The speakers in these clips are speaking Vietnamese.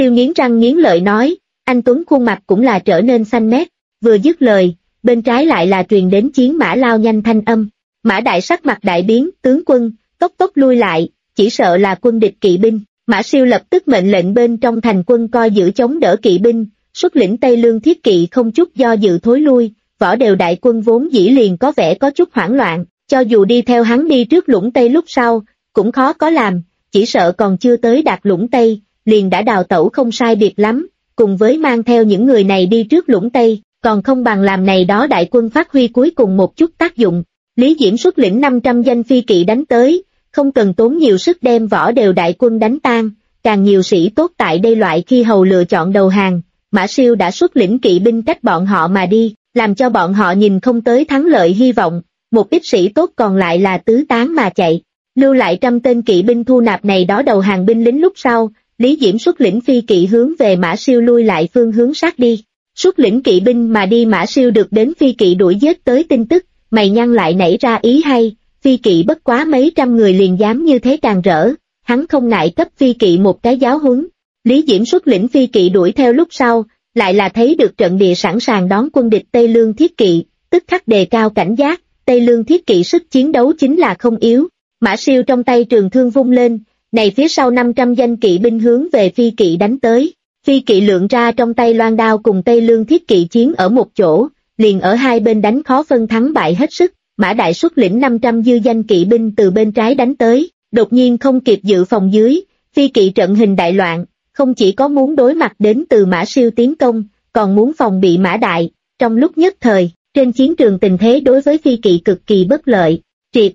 Tiêu nghiến răng nghiến lợi nói, anh Tuấn khuôn mặt cũng là trở nên xanh mét, vừa dứt lời, bên trái lại là truyền đến chiến mã lao nhanh thanh âm. Mã Đại sắc mặt đại biến, tướng quân, tốc tốc lui lại, chỉ sợ là quân địch kỵ binh. Mã Siêu lập tức mệnh lệnh bên trong thành quân coi giữ chống đỡ kỵ binh, xuất lĩnh Tây Lương thiết kỵ không chút do dự thối lui. Võ Đều đại quân vốn dĩ liền có vẻ có chút hoảng loạn, cho dù đi theo hắn đi trước Lũng Tây lúc sau, cũng khó có làm, chỉ sợ còn chưa tới đạt Lũng Tây, liền đã đào tẩu không sai biệt lắm, cùng với mang theo những người này đi trước Lũng Tây, còn không bằng làm này đó đại quân phát huy cuối cùng một chút tác dụng. Lý Diễm xuất lĩnh 500 danh phi kỵ đánh tới, không cần tốn nhiều sức đem Võ Đều đại quân đánh tan, càng nhiều sĩ tốt tại đây loại khi hầu lựa chọn đầu hàng, Mã Siêu đã xuất lĩnh kỵ binh cách bọn họ mà đi, làm cho bọn họ nhìn không tới thắng lợi hy vọng, một ít sĩ tốt còn lại là tứ tán mà chạy. Lưu lại 100 tên kỵ binh thu nạp này đó đầu hàng binh lính lúc sau, Lý Diễm xuất lĩnh phi kỵ hướng về Mã Siêu lui lại phương hướng sát đi. Xuất lĩnh kỵ binh mà đi Mã Siêu được đến phi kỵ đuổi giết tới tin tức, mày nhăn lại nảy ra ý hay, phi kỵ bất quá mấy trăm người liền dám như thế càng rỡ, hắn không ngại cấp phi kỵ một cái giáo huấn. Lý Diễm xuất lĩnh phi kỵ đuổi theo lúc sau, lại là thấy được trận địa sẵn sàng đón quân địch Tây Lương thiết kỵ, tức khắc đề cao cảnh giác, Tây Lương thiết kỵ sức chiến đấu chính là không yếu. Mã Siêu trong tay trường thương vung lên, này phía sau 500 danh kỵ binh hướng về phi kỵ đánh tới. Phi kỵ lượng ra trong tay loan đao cùng Tây Lương thiết kỵ chiến ở một chỗ, liền ở hai bên đánh khó phân thắng bại hết sức. Mã Đại xuất lĩnh 500 dư danh kỵ binh từ bên trái đánh tới, đột nhiên không kịp dự phòng dưới, phi kỵ trận hình đại loạn, không chỉ có muốn đối mặt đến từ Mã Siêu tiến công, còn muốn phòng bị Mã Đại. Trong lúc nhất thời, trên chiến trường tình thế đối với phi kỵ cực kỳ bất lợi. Triệt.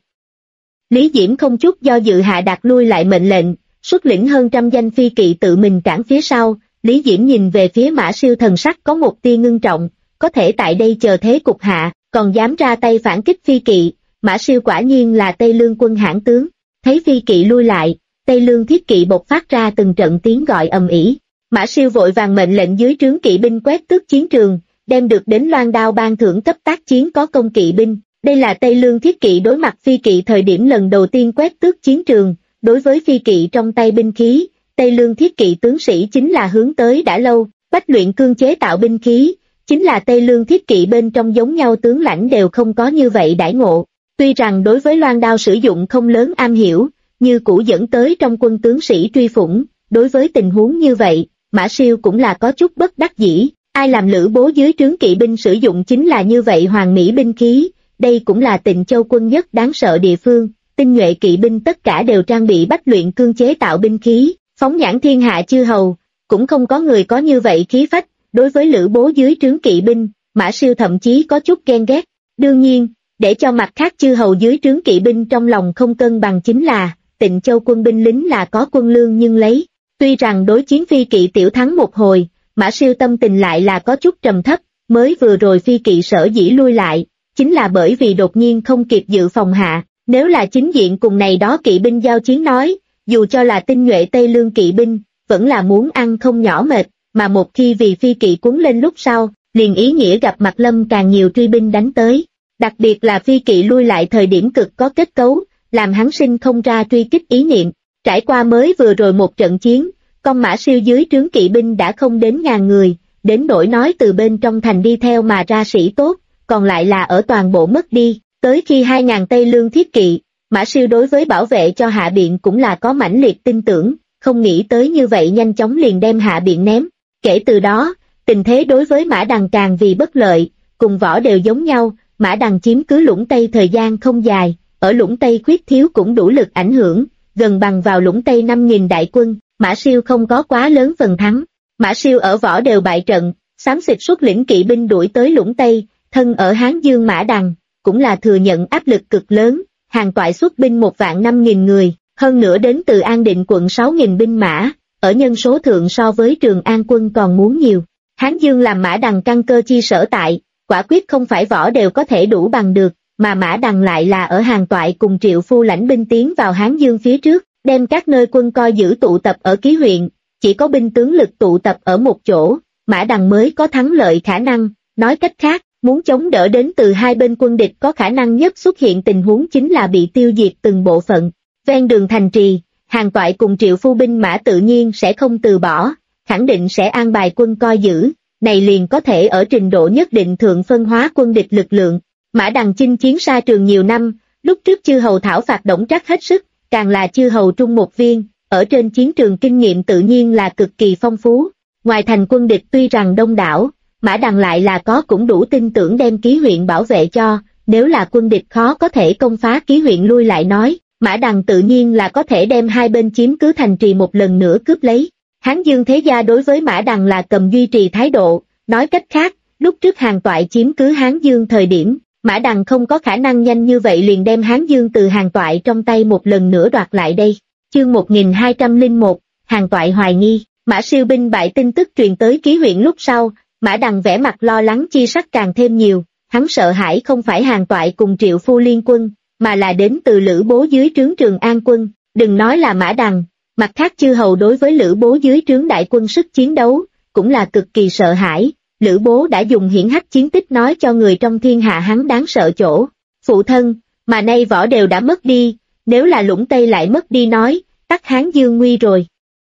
Lý Diễm không chút do dự hạ đạt lui lại mệnh lệnh, xuất lĩnh hơn 100 danh phi kỵ tự mình cản phía sau. Lý Diễm nhìn về phía Mã Siêu thần sắc có một tia ngưng trọng, có thể tại đây chờ thế cục hạ, còn dám ra tay phản kích phi kỵ, Mã Siêu quả nhiên là Tây Lương quân hãn tướng. Thấy phi kỵ lui lại, Tây Lương thiết kỵ bộc phát ra từng trận tiếng gọi ầm ĩ. Mã Siêu vội vàng mệnh lệnh dưới trướng kỵ binh quét tước chiến trường, đem được đến loan đao ban thưởng cấp tác chiến có công kỵ binh. Đây là Tây Lương thiết kỵ đối mặt phi kỵ thời điểm lần đầu tiên quét tước chiến trường, đối với phi kỵ trong tay binh khí, Tây Lương thiết kỵ tướng sĩ chính là hướng tới đã lâu, bách luyện cương chế tạo binh khí, chính là Tây Lương thiết kỵ bên trong giống nhau tướng lãnh đều không có như vậy đãi ngộ. Tuy rằng đối với loan đao sử dụng không lớn am hiểu, như cũ dẫn tới trong quân tướng sĩ truy phủng, đối với tình huống như vậy, Mã Siêu cũng là có chút bất đắc dĩ, ai làm Lữ Bố dưới trướng kỵ binh sử dụng chính là như vậy hoàn mỹ binh khí, đây cũng là Tịnh Châu quân nhất đáng sợ địa phương, tinh nhuệ kỵ binh tất cả đều trang bị bách luyện cương chế tạo binh khí, phóng nhãn thiên hạ chư hầu, cũng không có người có như vậy khí phách. Đối với Lữ Bố dưới trướng kỵ binh, Mã Siêu thậm chí có chút ghen ghét. Đương nhiên, để cho mặt khác chư hầu dưới trướng kỵ binh trong lòng không cân bằng chính là, Tịnh Châu quân binh lính là có quân lương nhưng lấy. Tuy rằng đối chiến phi kỵ tiểu thắng một hồi, Mã Siêu tâm tình lại là có chút trầm thấp, mới vừa rồi phi kỵ sở dĩ lui lại, chính là bởi vì đột nhiên không kịp dự phòng hạ. Nếu là chính diện cùng này đó kỵ binh giao chiến nói, dù cho là tinh nhuệ Tây Lương kỵ binh, vẫn là muốn ăn không nhỏ mệt. Mà một khi vì phi kỵ cuốn lên lúc sau, liền ý nghĩa gặp mặt lâm càng nhiều truy binh đánh tới. Đặc biệt là phi kỵ lui lại thời điểm cực có kết cấu, làm hắn sinh không ra truy kích ý niệm. Trải qua mới vừa rồi một trận chiến, con Mã Siêu dưới trướng kỵ binh đã không đến 1000 người, đến nỗi nói từ bên trong thành đi theo mà ra sĩ tốt, còn lại là ở toàn bộ mất đi. Tới khi 2000 Tây Lương thiết kỵ, Mã Siêu đối với bảo vệ cho Hạ Biện cũng là có mãnh liệt tin tưởng, không nghĩ tới như vậy nhanh chóng liền đem Hạ Biện ném. Kể từ đó, tình thế đối với Mã Đằng càng vì bất lợi, cùng Võ đều giống nhau, Mã Đằng chiếm cứ Lũng Tây thời gian không dài, ở Lũng Tây khuyết thiếu cũng đủ lực ảnh hưởng, gần bằng vào Lũng Tây 5000 đại quân, Mã Siêu không có quá lớn phần thắng. Mã Siêu ở Võ đều bại trận, xám xịt xuất lĩnh kỵ binh đuổi tới Lũng Tây, thân ở Hán Dương Mã Đằng, cũng là thừa nhận áp lực cực lớn, hàng toại xuất binh 15000 người, hơn nữa đến từ An Định quận 6000 binh mã. Ở nhân số thượng so với Trường An quân còn muốn nhiều. Hán Dương làm Mã Đằng căn cơ chi sở tại, quả quyết không phải Võ đều có thể đủ bằng được, mà Mã Đằng lại là ở hàng toại cùng Triệu Phu lãnh binh tiến vào Hán Dương phía trước, đem các nơi quân coi giữ tụ tập ở Ký huyện, chỉ có binh tướng lực tụ tập ở một chỗ, Mã Đằng mới có thắng lợi khả năng. Nói cách khác, muốn chống đỡ đến từ hai bên quân địch có khả năng nhất xuất hiện tình huống chính là bị tiêu diệt từng bộ phận. Ven đường thành trì, hàng toại cùng Triệu Phu binh mã tự nhiên sẽ không từ bỏ, khẳng định sẽ an bài quân coi giữ, này liền có thể ở trình độ nhất định thượng phân hóa quân địch lực lượng. Mã Đằng chinh chiến xa trường nhiều năm, lúc trước chư hầu thảo phạt Đổng Trác hết sức, càng là chư hầu trung một viên, ở trên chiến trường kinh nghiệm tự nhiên là cực kỳ phong phú. Ngoài thành quân địch tuy rằng đông đảo, Mã Đằng lại là có cũng đủ tin tưởng đem ký huyện bảo vệ cho, nếu là quân địch khó có thể công phá ký huyện lui lại nói, Mã Đằng tự nhiên là có thể đem hai bên chiếm cứ thành trì một lần nữa cướp lấy. Hán Dương thế gia đối với Mã Đằng là cầm duy trì thái độ, nói cách khác, lúc trước Hàn Toại chiếm cứ Hán Dương thời điểm, Mã Đằng không có khả năng nhanh như vậy liền đem Hán Dương từ Hàn Toại trong tay một lần nữa đoạt lại đây. Chương 1201, Hàn Toại hoài nghi, Mã Siêu binh bại tin tức truyền tới ký huyện lúc sau, Mã Đằng vẻ mặt lo lắng chi sắc càng thêm nhiều, hắn sợ hãi không phải Hàn Toại cùng Triệu Phu liên quân, mà là đến từ Lữ Bố dưới trướng Trường An quân, đừng nói là Mã Đằng, mặt khác chư hầu đối với Lữ Bố dưới trướng đại quân sức chiến đấu, cũng là cực kỳ sợ hãi. Lữ Bố đã dùng hiển hách chiến tích nói cho người trong thiên hạ hắn đáng sợ chỗ, phụ thân, mà nay võ đều đã mất đi, nếu là Lũng Tây lại mất đi nói, tắc Hán Dương nguy rồi.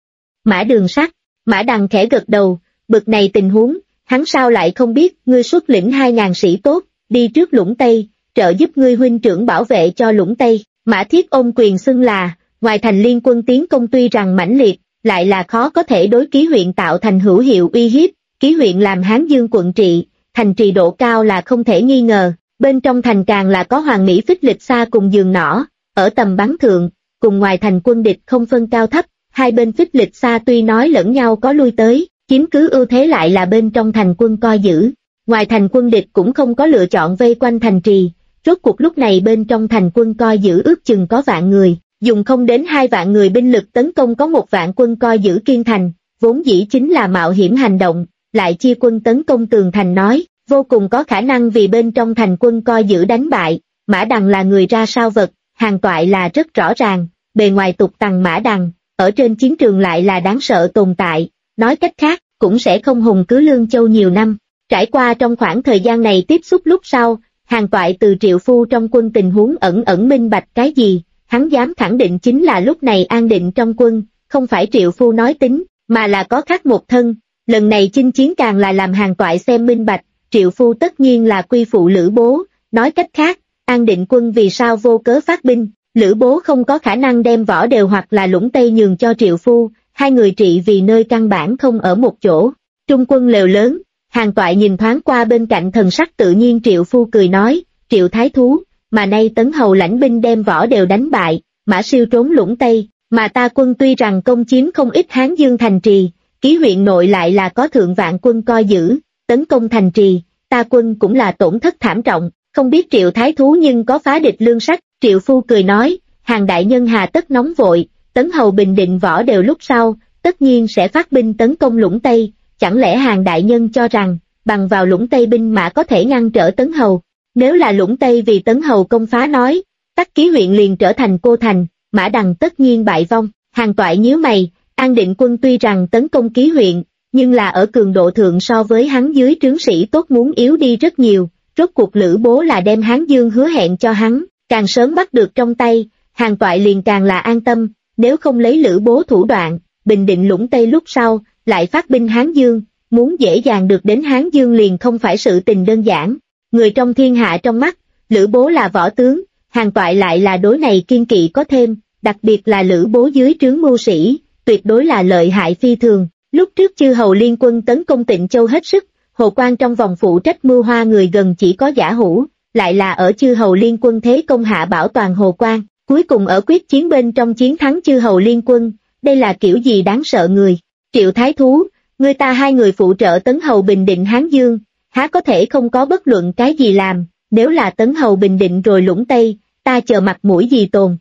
Mã Đường sắc, Mã Đằng khẽ gật đầu, bực này tình huống, hắn sao lại không biết, ngươi xuất lĩnh 2.000 sĩ tốt, đi trước Lũng Tây, trợ giúp ngươi huynh trưởng bảo vệ cho Lũng Tây. Mã Thiết ôm quyền xưng là, ngoài thành liên quân tiến công tuy rằng mãnh liệt, lại là khó có thể đối ký huyện tạo thành hữu hiệu uy hiếp. Ký huyện làm Hán Dương quận trị, thành trì độ cao là không thể nghi ngờ, bên trong thành càng là có Hoàng Mỹ Phích Lịch Xa cùng giường nỏ, ở tầm bắn thượng, cùng ngoài thành quân địch không phân cao thấp, hai bên Phích Lịch Xa tuy nói lẫn nhau có lui tới, chiếm cứ ưu thế lại là bên trong thành quân coi giữ. Ngoài thành quân địch cũng không có lựa chọn vây quanh thành trì, rốt cuộc lúc này bên trong thành quân coi giữ ước chừng có vạn người, dùng không đến 2 vạn người binh lực tấn công có 1 vạn quân coi giữ kiên thành, vốn dĩ chính là mạo hiểm hành động. Lại chia quân tấn công tường thành nói, vô cùng có khả năng vì bên trong thành quân coi giữ đánh bại. Mã Đằng là người ra sao vật, Hàn Toại là rất rõ ràng, bề ngoài tục tằng Mã Đằng, ở trên chiến trường lại là đáng sợ tồn tại, nói cách khác, cũng sẽ không hùng cứ Lương Châu nhiều năm. Trải qua trong khoảng thời gian này tiếp xúc lúc sau, Hàn Toại từ Triệu Phu trong quân tình huống ẩn minh bạch cái gì, hắn dám khẳng định chính là lúc này an định trong quân, không phải Triệu Phu nói tính, mà là có khác một thân. Lần này chinh chiến càng là làm Hàn Toại xem minh bạch, Triệu Phu tất nhiên là quy phụ Lữ Bố, nói cách khác, an định quân vì sao vô cớ phát binh, Lữ Bố không có khả năng đem Võ Đều hoặc là Lũng Tây nhường cho Triệu Phu, hai người trị vì nơi căn bản không ở một chỗ. Trung quân lều lớn, Hàn Toại nhìn thoáng qua bên cạnh thần sắc tự nhiên Triệu Phu cười nói, Triệu Thái Thú, mà nay Tấn Hầu lãnh binh đem Võ Đều đánh bại, Mã Siêu trốn Lũng Tây, mà ta quân tuy rằng công chiếm không ít Hán Dương thành trì, ký huyện nội lại là có thượng vạn quân coi giữ, tấn công thành trì, ta quân cũng là tổn thất thảm trọng, không biết Triệu Thái Thú nhưng có phá địch lương sách. Triệu Phu cười nói, Hàn đại nhân hà tất nóng vội, Tấn Hầu bình định Võ Đều lúc sau, tất nhiên sẽ phát binh tấn công Lũng Tây, chẳng lẽ Hàn đại nhân cho rằng, bằng vào Lũng Tây binh mã có thể ngăn trở Tấn Hầu, nếu là Lũng Tây vì Tấn Hầu công phá nói, tắc ký huyện liền trở thành cô thành, Mã Đằng tất nhiên bại vong. Hàn Toại nhíu mày, an định quân tuy rằng tấn công ký huyện, nhưng là ở cường độ thượng so với hắn dưới trướng sĩ tốt muốn yếu đi rất nhiều, rốt cuộc Lữ Bố là đem Hán Dương hứa hẹn cho hắn, càng sớm bắt được trong tay, Hàn Toại liền càng là an tâm, nếu không lấy Lữ Bố thủ đoạn, bình định Lũng Tây lúc sau, lại phát binh Hán Dương, muốn dễ dàng được đến Hán Dương liền không phải sự tình đơn giản. Người trong thiên hạ trong mắt, Lữ Bố là võ tướng, Hàn Toại lại là đối này kiên kỵ có thêm, đặc biệt là Lữ Bố dưới trướng mưu sĩ, tuyệt đối là lợi hại phi thường. Lúc trước chư hầu liên quân tấn công Tịnh Châu hết sức, Hồ Quang trong vòng phụ trách mưu hoa người gần chỉ có Giả Hữu, lại là ở chư hầu liên quân thế công hạ bảo toàn Hồ Quang, cuối cùng ở quyết chiến bên trong chiến thắng chư hầu liên quân, đây là kiểu gì đáng sợ người. Triệu Thái Thú, người ta hai người phụ trợ Tấn Hầu bình định Hán Dương, há có thể không có bất luận cái gì làm, nếu là Tấn Hầu bình định rồi Lũng Tây, ta chờ mặt mũi gì tồn.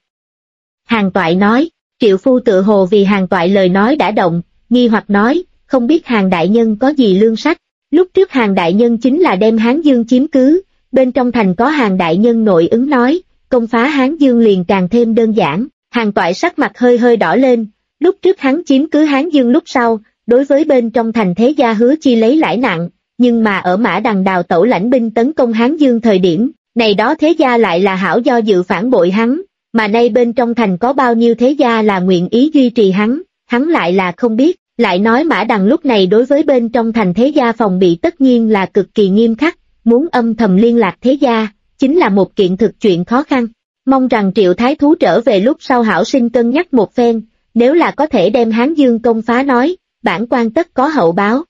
Hàn Toại nói, Triệu Phu tự hồ vì Hàn Toại lời nói đã động, nghi hoặc nói, không biết Hàn đại nhân có gì lương sách. Lúc trước Hàn đại nhân chính là đem Hán Dương chiếm cứ, bên trong thành có Hàn đại nhân nội ứng nói, công phá Hán Dương liền càng thêm đơn giản. Hàn Toại sắc mặt hơi hơi đỏ lên, lúc trước hắn chiếm cứ Hán Dương lúc sau, đối với bên trong thành thế gia hứa chi lấy lãi nặng, nhưng mà ở Mã Đằng đào tẩu lãnh binh tấn công Hán Dương thời điểm, này đó thế gia lại là hảo do dự phản bội hắn, mà nay bên trong thành có bao nhiêu thế gia là nguyện ý duy trì hắn lại là không biết, Lại nói Mã Đằng lúc này đối với bên trong thành thế gia phòng bị tất nhiên là cực kỳ nghiêm khắc, muốn âm thầm liên lạc thế gia, chính là một kiện thực chuyện khó khăn. Mong rằng Triệu Thái Thú trở về lúc sau hảo sinh cân nhắc một phen, nếu là có thể đem Hán Dương công phá nói, bản quan tất có hậu báo.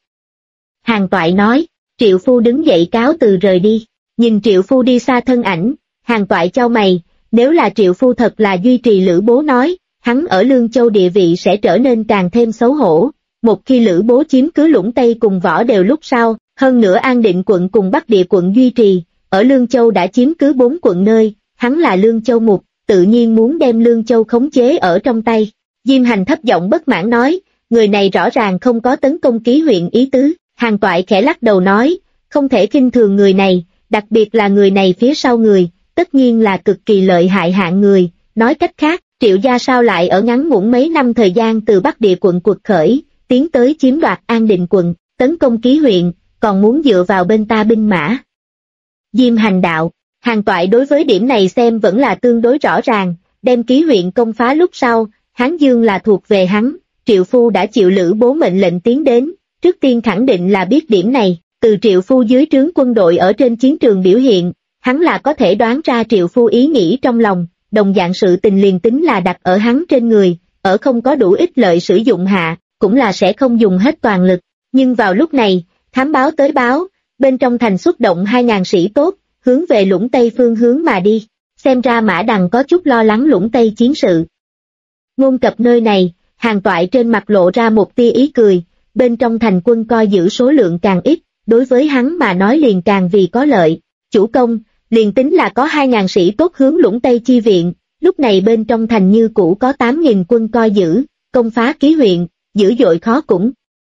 Hàn Toại nói, Triệu Phu đứng dậy cáo từ rời đi, nhìn Triệu Phu đi xa thân ảnh, Hàn Toại chau mày, nếu là Triệu Phu thật là duy trì Lữ Bố nói, hắn ở Lương Châu địa vị sẽ trở nên càng thêm xấu hổ, một khi Lữ Bố chiếm cứ Lũng Tây cùng Võ Đều lúc sau, hơn nữa An Định quận cùng Bắc Địa quận duy trì, ở Lương Châu đã chiếm cứ 4 quận nơi, hắn là Lương Châu mục, tự nhiên muốn đem Lương Châu khống chế ở trong tay. Diêm Hành thấp giọng bất mãn nói, người này rõ ràng không có tấn công ký huyện ý tứ. Hàn Toại khẽ lắc đầu nói, không thể khinh thường người này, đặc biệt là người này phía sau người, tất nhiên là cực kỳ lợi hại hạng người. Nói cách khác, Triệu gia sao lại ở ngắn ngủn mấy năm thời gian từ Bắc Địa quận quật khởi, tiến tới chiếm đoạt An Định quận, tấn công ký huyện, còn muốn dựa vào bên ta binh mã. Diêm Hành đạo, Hàn Toại đối với điểm này xem vẫn là tương đối rõ ràng, đem ký huyện công phá lúc sau, Hán Dương là thuộc về hắn, Triệu Phu đã chịu Lữ Bố mệnh lệnh tiến đến, trước tiên khẳng định là biết điểm này, từ Triệu Phu dưới trướng quân đội ở trên chiến trường biểu hiện, hắn là có thể đoán ra Triệu Phu ý nghĩ trong lòng, đồng dạng sự tình liền tính là đặt ở hắn trên người, ở không có đủ ích lợi sử dụng hạ, cũng là sẽ không dùng hết toàn lực, nhưng vào lúc này, thám báo tới báo, bên trong thành xuất động 2.000 sĩ tốt, hướng về Lũng Tây phương hướng mà đi, xem ra Mã Đằng có chút lo lắng Lũng Tây chiến sự. Ngôn cập nơi này, Hàn Toại trên mặt lộ ra một tia ý cười, bên trong thành quân coi giữ số lượng càng ít, đối với hắn mà nói liền càng vì có lợi. Chủ công, liền tính là có 2.000 sĩ tốt hướng Lũng Tây chi viện, lúc này bên trong thành như cũ có 8.000 quân coi giữ, công phá ký huyện, dữ dội khó cũng.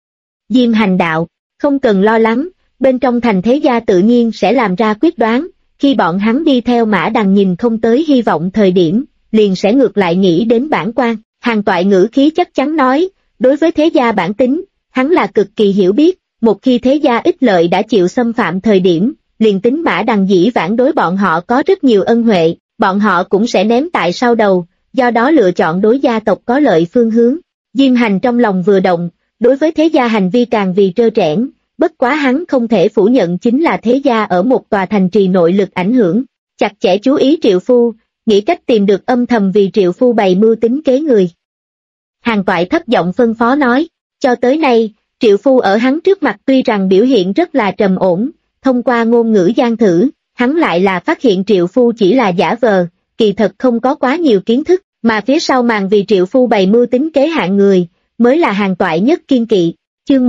Diêm Hành đạo, không cần lo lắng, bên trong thành thế gia tự nhiên sẽ làm ra quyết đoán, khi bọn hắn đi theo Mã Đằng nhìn không tới hy vọng thời điểm, liền sẽ ngược lại nghĩ đến bản quan. Hàn Toại ngữ khí chắc chắn nói, đối với thế gia bản tính, hắn là cực kỳ hiểu biết, một khi thế gia ích lợi đã chịu xâm phạm thời điểm, liền tính Mã Đằng dĩ vãng đối bọn họ có rất nhiều ân huệ, bọn họ cũng sẽ ném tại sau đầu, do đó lựa chọn đối gia tộc có lợi phương hướng. Diêm Hành trong lòng vừa động, đối với thế gia hành vi càng vì trơ trẽn, bất quá hắn không thể phủ nhận chính là thế gia ở một tòa thành trì nội lực ảnh hưởng, chặt chẽ chú ý Triệu Phu, nghĩ cách tìm được âm thầm vì Triệu Phu bày mưu tính kế người. Hàn Toại thấp giọng phân phó nói, cho tới nay, Triệu Phu ở hắn trước mặt tuy rằng biểu hiện rất là trầm ổn, thông qua ngôn ngữ gian thử, hắn lại là phát hiện Triệu Phu chỉ là giả vờ, kỳ thật không có quá nhiều kiến thức, mà phía sau màn vì Triệu Phu bày mưu tính kế hạng người, mới là Hàn Toại nhất kiên kỵ. Chương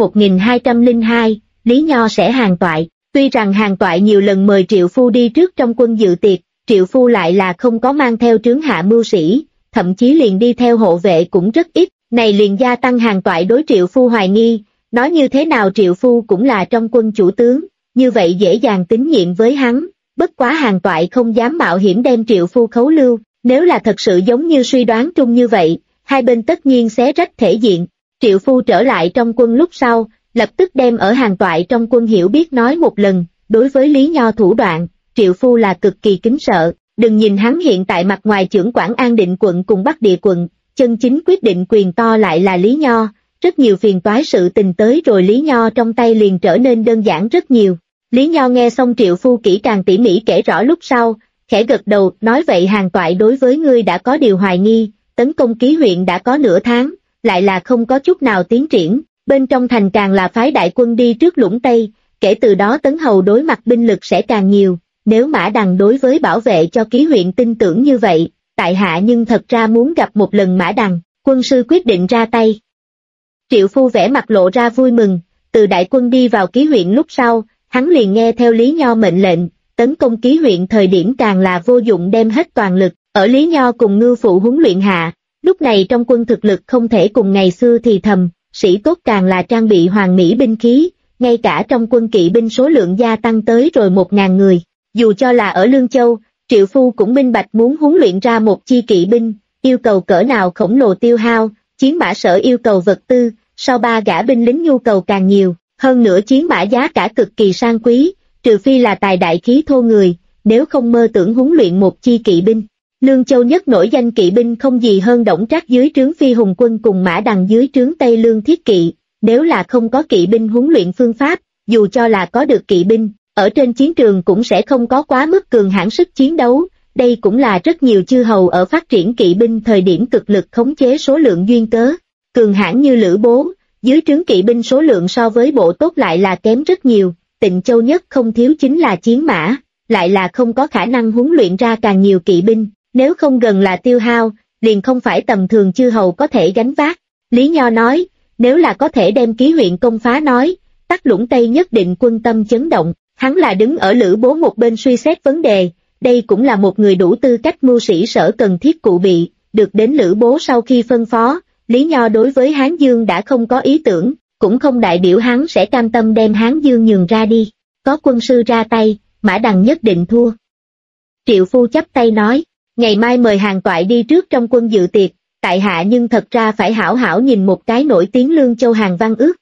1202, Lý Nho sẽ Hàn Toại. Tuy rằng Hàn Toại nhiều lần mời Triệu Phu đi trước trong quân dự tiệc, Triệu Phu lại là không có mang theo trướng hạ mưu sĩ, thậm chí liền đi theo hộ vệ cũng rất ít, này liền gia tăng Hàn Toại đối Triệu Phu hoài nghi, nói như thế nào Triệu Phu cũng là trong quân chủ tướng, như vậy dễ dàng tín nhiệm với hắn, bất quá Hàn Toại không dám mạo hiểm đem Triệu Phu khấu lưu, nếu là thật sự giống như suy đoán chung như vậy, hai bên tất nhiên xé rách thể diện. Triệu Phu trở lại trong quân lúc sau, lập tức đem ở Hàn Toại trong quân hiểu biết nói một lần, đối với Lý Nho thủ đoạn, Triệu Phu là cực kỳ kính sợ, đừng nhìn hắn hiện tại mặt ngoài chưởng quản An Định quận cùng Bắc Địa quận, chân chính quyết định quyền to lại là Lý Nho, rất nhiều phiền toái sự tình tới rồi Lý Nho trong tay liền trở nên đơn giản rất nhiều. Lý Nho nghe xong Triệu Phu kỹ càng tỉ mỉ kể rõ lúc sau, khẽ gật đầu, nói vậy Hàn Toại đối với ngươi đã có điều hoài nghi, tấn công ký huyện đã có nửa tháng, lại là không có chút nào tiến triển, bên trong thành càng là phái đại quân đi trước Lũng Tây, kể từ đó Tấn Hầu đối mặt binh lực sẽ càng nhiều, nếu Mã Đằng đối với bảo vệ cho ký huyện tin tưởng như vậy, tại hạ nhưng thật ra muốn gặp một lần Mã Đằng, quân sư quyết định ra tay. Triệu Phu vẻ mặt lộ ra vui mừng, từ đại quân đi vào ký huyện lúc sau, hắn liền nghe theo Lý Nho mệnh lệnh, tấn công ký huyện thời điểm càng là vô dụng đem hết toàn lực, ở Lý Nho cùng Ngưu Phụ huấn luyện hạ, lúc này trong quân thực lực không thể cùng ngày xưa thì thầm, sĩ tốt càng là trang bị hoàn mỹ binh khí, ngay cả trong quân kỵ binh số lượng gia tăng tới rồi 1.000 người, dù cho là ở Lương Châu, Triệu Phu cũng minh bạch muốn huấn luyện ra một chi kỵ binh, yêu cầu cỡ nào khổng lồ tiêu hao, chiến mã sở yêu cầu vật tư, sau 3 gã binh lính nhu cầu càng nhiều, hơn nữa chiến mã giá cả cực kỳ sang quý, trừ phi là tài đại khí thô người, nếu không mơ tưởng huấn luyện một chi kỵ binh. Lương Châu nhất nổi danh kỵ binh không gì hơn Đổng Trác dưới trướng Phi Hùng quân cùng Mã Đằng dưới trướng Tây Lương Thiết Kỵ, nếu là không có kỵ binh huấn luyện phương pháp, dù cho là có được kỵ binh, ở trên chiến trường cũng sẽ không có quá mức cường hãn sức chiến đấu. Đây cũng là rất nhiều chư hầu ở phát triển kỵ binh thời điểm cực lực khống chế số lượng duyên cớ. Cường hãn như Lữ Bố, dưới trướng kỵ binh số lượng so với bộ tốt lại là kém rất nhiều. Tịnh Châu nhất không thiếu chính là chiến mã, lại là không có khả năng huấn luyện ra càng nhiều kỵ binh, nếu không gần là tiêu hao, liền không phải tầm thường chư hầu có thể gánh vác. Lý Nho nói, nếu là có thể đem Ký huyện công phá nói, Tắc Lũng Tây nhất định quân tâm chấn động. Hắn là đứng ở Lữ Bố một bên suy xét vấn đề, đây cũng là một người đủ tư cách mưu sĩ sở cần thiết cụ bị, được đến Lữ Bố sau khi phân phó, Lý Nho đối với Hán Dương đã không có ý tưởng, cũng không đại biểu hắn sẽ cam tâm đem Hán Dương nhường ra đi, có quân sư ra tay, Mã Đằng nhất định thua. Triệu Phu chắp tay nói, ngày mai mời Hàn Toại đi trước trong quân dự tiệc, tại hạ nhưng thật ra phải hảo hảo nhìn một cái nổi tiếng Lương Châu Hàn Văn Ước.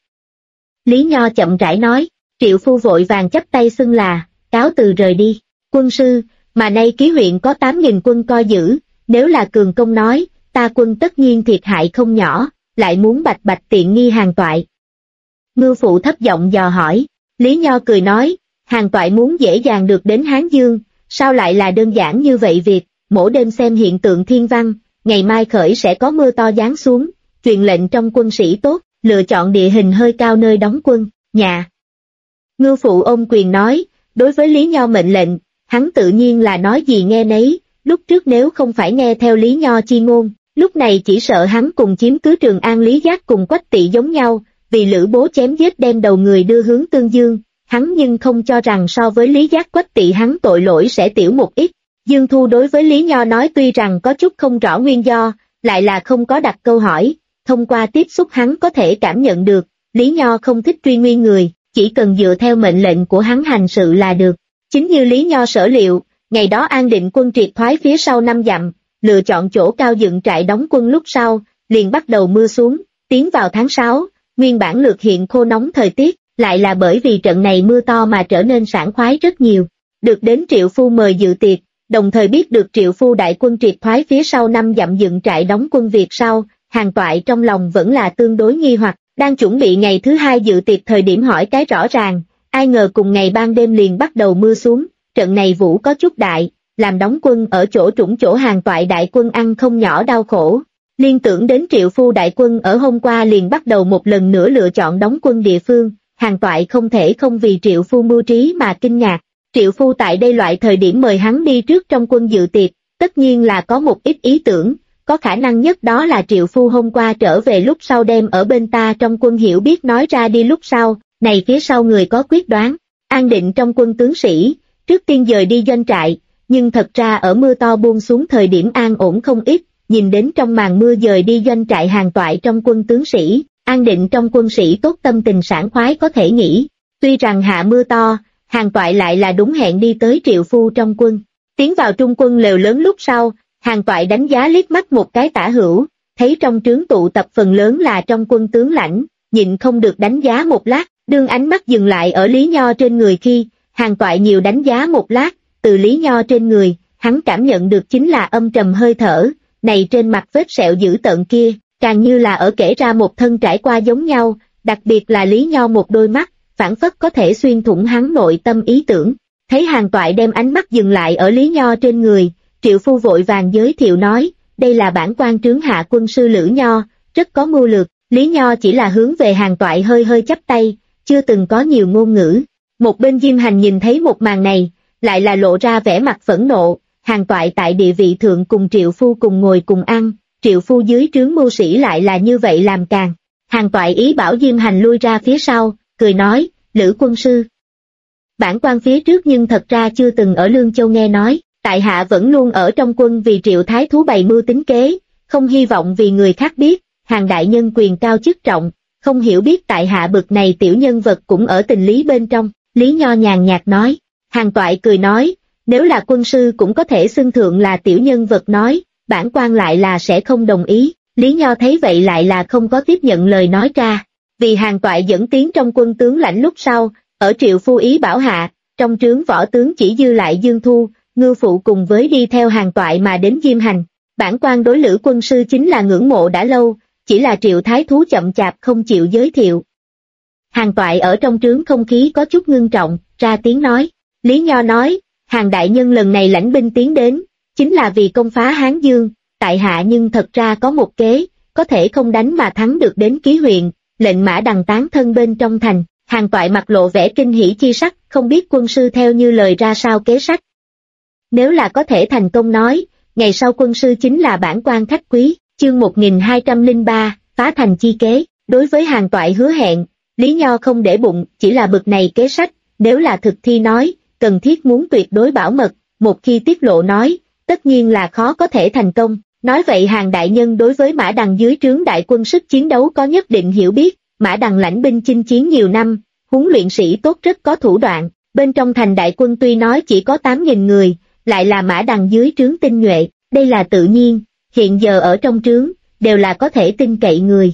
Lý Nho chậm rãi nói, Triệu Phu vội vàng chắp tay xưng là, cáo từ rời đi, quân sư, mà nay Ký huyện có 8.000 quân coi giữ, nếu là cường công nói, ta quân tất nhiên thiệt hại không nhỏ, lại muốn bạch bạch tiện nghi Hàn Toại. Ngưu Phụ thấp giọng dò hỏi, Lý Nho cười nói, Hàn Toại muốn dễ dàng được đến Hán Dương, sao lại là đơn giản như vậy việc, mỗi đêm xem hiện tượng thiên văn, ngày mai khởi sẽ có mưa to giáng xuống, truyền lệnh trong quân sĩ tốt, lựa chọn địa hình hơi cao nơi đóng quân, nhà. Ngưu Phụ ôm quyền nói, đối với Lý Nho mệnh lệnh, hắn tự nhiên là nói gì nghe nấy, lúc trước nếu không phải nghe theo Lý Nho chi ngôn, lúc này chỉ sợ hắn cùng chiếm cứ Trường An Lý Giác cùng Quách Tỵ giống nhau, vì Lữ Bố chém giết đem đầu người đưa hướng Tương Dương, hắn nhưng không cho rằng so với Lý Giác Quách Tỵ hắn tội lỗi sẽ tiểu một ít. Dương Thu đối với Lý Nho nói tuy rằng có chút không rõ nguyên do, lại là không có đặt câu hỏi, thông qua tiếp xúc hắn có thể cảm nhận được, Lý Nho không thích truy nguyên người, chỉ cần dựa theo mệnh lệnh của hắn hành sự là được. Chính như Lý Nho sở liệu, ngày đó An Định quân triệt thoái phía sau 5 dặm, lựa chọn chỗ cao dựng trại đóng quân lúc sau, liền bắt đầu mưa xuống, tiến vào tháng 6, nguyên bản lược hiện khô nóng thời tiết, lại là bởi vì trận này mưa to mà trở nên sảng khoái rất nhiều. Được đến Triệu Phu mời dự tiệc, đồng thời biết được Triệu Phu đại quân triệt thoái phía sau 5 dặm dựng trại đóng quân việc sau, Hàn Toại trong lòng vẫn là tương đối nghi hoặc, đang chuẩn bị ngày thứ 2 dự tiệc thời điểm hỏi cái rõ ràng, ai ngờ cùng ngày ban đêm liền bắt đầu mưa xuống, trận này vũ có chút đại, làm đóng quân ở chỗ trũng chỗ Hàn Toại đại quân ăn không nhỏ đau khổ. Liên tưởng đến Triệu Phu đại quân ở hôm qua liền bắt đầu một lần nữa lựa chọn đóng quân địa phương, Hàn Toại không thể không vì Triệu Phu mưu trí mà kinh ngạc. Triệu Phu tại đây loại thời điểm mời hắn đi trước trong quân dự tiệc, tất nhiên là có một ít ý tưởng, có khả năng nhất đó là Triệu Phu hôm qua trở về lúc sau đem ở bên ta trong quân hiểu biết nói ra đi lúc sau, này phía sau người có quyết đoán. An Định trong quân tướng sĩ, trước tiên dời đi doanh trại, nhưng thật ra ở mưa to buông xuống thời điểm an ổn không ít, nhìn đến trong màn mưa dời đi doanh trại Hàn Toại trong quân tướng sĩ, An Định trong quân sĩ tốt tâm tình sảng khoái có thể nghĩ. Tuy rằng hạ mưa to, Hàn Toại lại là đúng hẹn đi tới Triệu Phu trong quân. Tiến vào trung quân lều lớn lúc sau, Hàn Toại đánh giá liếc mắt một cái tả hữu, thấy trong trướng tụ tập phần lớn là trong quân tướng lãnh, nhịn không được đánh giá một lát, đương ánh mắt dừng lại ở Lý Nho trên người khi, Hàn Toại nhiều đánh giá một lát, từ Lý Nho trên người, hắn cảm nhận được chính là âm trầm hơi thở, này trên mặt vết sẹo dữ tợn kia, càng như là ở kể ra một thân trải qua giống nhau, đặc biệt là Lý Nho một đôi mắt, phảng phất có thể xuyên thủng hắn nội tâm ý tưởng. Thấy Hàn Toại đem ánh mắt dừng lại ở Lý Nho trên người, Triệu Phu vội vàng giới thiệu nói, đây là bản quan trướng hạ quân sư Lữ Nho, rất có mưu lược. Lý Nho chỉ là hướng về Hàn Toại hơi hơi chắp tay, chưa từng có nhiều ngôn ngữ. Một bên Diêm Hành nhìn thấy một màn này, lại là lộ ra vẻ mặt phẫn nộ, Hàn Toại tại địa vị thượng cùng Triệu Phu cùng ngồi cùng ăn, Triệu Phu dưới trướng mưu sĩ lại là như vậy làm càng. Hàn Toại ý bảo Diêm Hành lui ra phía sau, cười nói, Lữ quân sư. Bản quan phía trước nhưng thật ra chưa từng ở Lương Châu nghe nói, tại hạ vẫn luôn ở trong quân vì Triệu Thái Thú bày mưu tính kế, không hy vọng vì người khác biết, Hàn đại nhân quyền cao chức trọng, không hiểu biết tại hạ bực này tiểu nhân vật cũng ở tình lý bên trong. Lý Nho nhàn nhạt nói. Hàn Toại cười nói, nếu là quân sư cũng có thể xưng thượng là tiểu nhân vật nói, bản quan lại là sẽ không đồng ý. Lý Nho thấy vậy lại là không có tiếp nhận lời nói ra, vì Hàn Toại dẫn tiến trong quân tướng lãnh lúc sau, ở Triệu Phu ý bảo hạ, trong trướng võ tướng chỉ dư lại Dương Thu, Ngưu Phụ cùng với đi theo Hàn Toại mà đến Diêm Hành. Bản quan đối Lữ quân sư chính là ngưỡng mộ đã lâu, chỉ là Triệu Thái Thú chậm chạp không chịu giới thiệu, Hàn Toại ở trong trướng không khí có chút ngưng trọng, ra tiếng nói. Lý Nho nói, Hàn đại nhân lần này lãnh binh tiến đến, chính là vì công phá Hán Dương, tại hạ nhưng thật ra có một kế, có thể không đánh mà thắng được đến Ký huyện, lệnh Mã Đằng tán thân bên trong thành. Hàn Toại mặt lộ vẻ kinh hỉ chi sắc, không biết quân sư theo như lời ra sao kế sách. Nếu là có thể thành công nói, ngày sau quân sư chính là bản quan khách quý. Chương 1203, phá thành chi kế. Đối với Hàn Toại hứa hẹn, Lý Nho không để bụng, chỉ là bực này kế sách, nếu là thực thi nói, cần thiết muốn tuyệt đối bảo mật, một khi tiết lộ nói, tất nhiên là khó có thể thành công. Nói vậy Hàn đại nhân đối với Mã Đằng dưới trướng đại quân sức chiến đấu có nhất định hiểu biết, Mã Đằng lãnh binh chinh chiến nhiều năm, huấn luyện sĩ tốt rất có thủ đoạn, bên trong thành đại quân tuy nói chỉ có 8.000 người, lại là Mã Đằng dưới trướng tinh nhuệ, đây là tự nhiên, hiện giờ ở trong trướng, đều là có thể tin cậy người.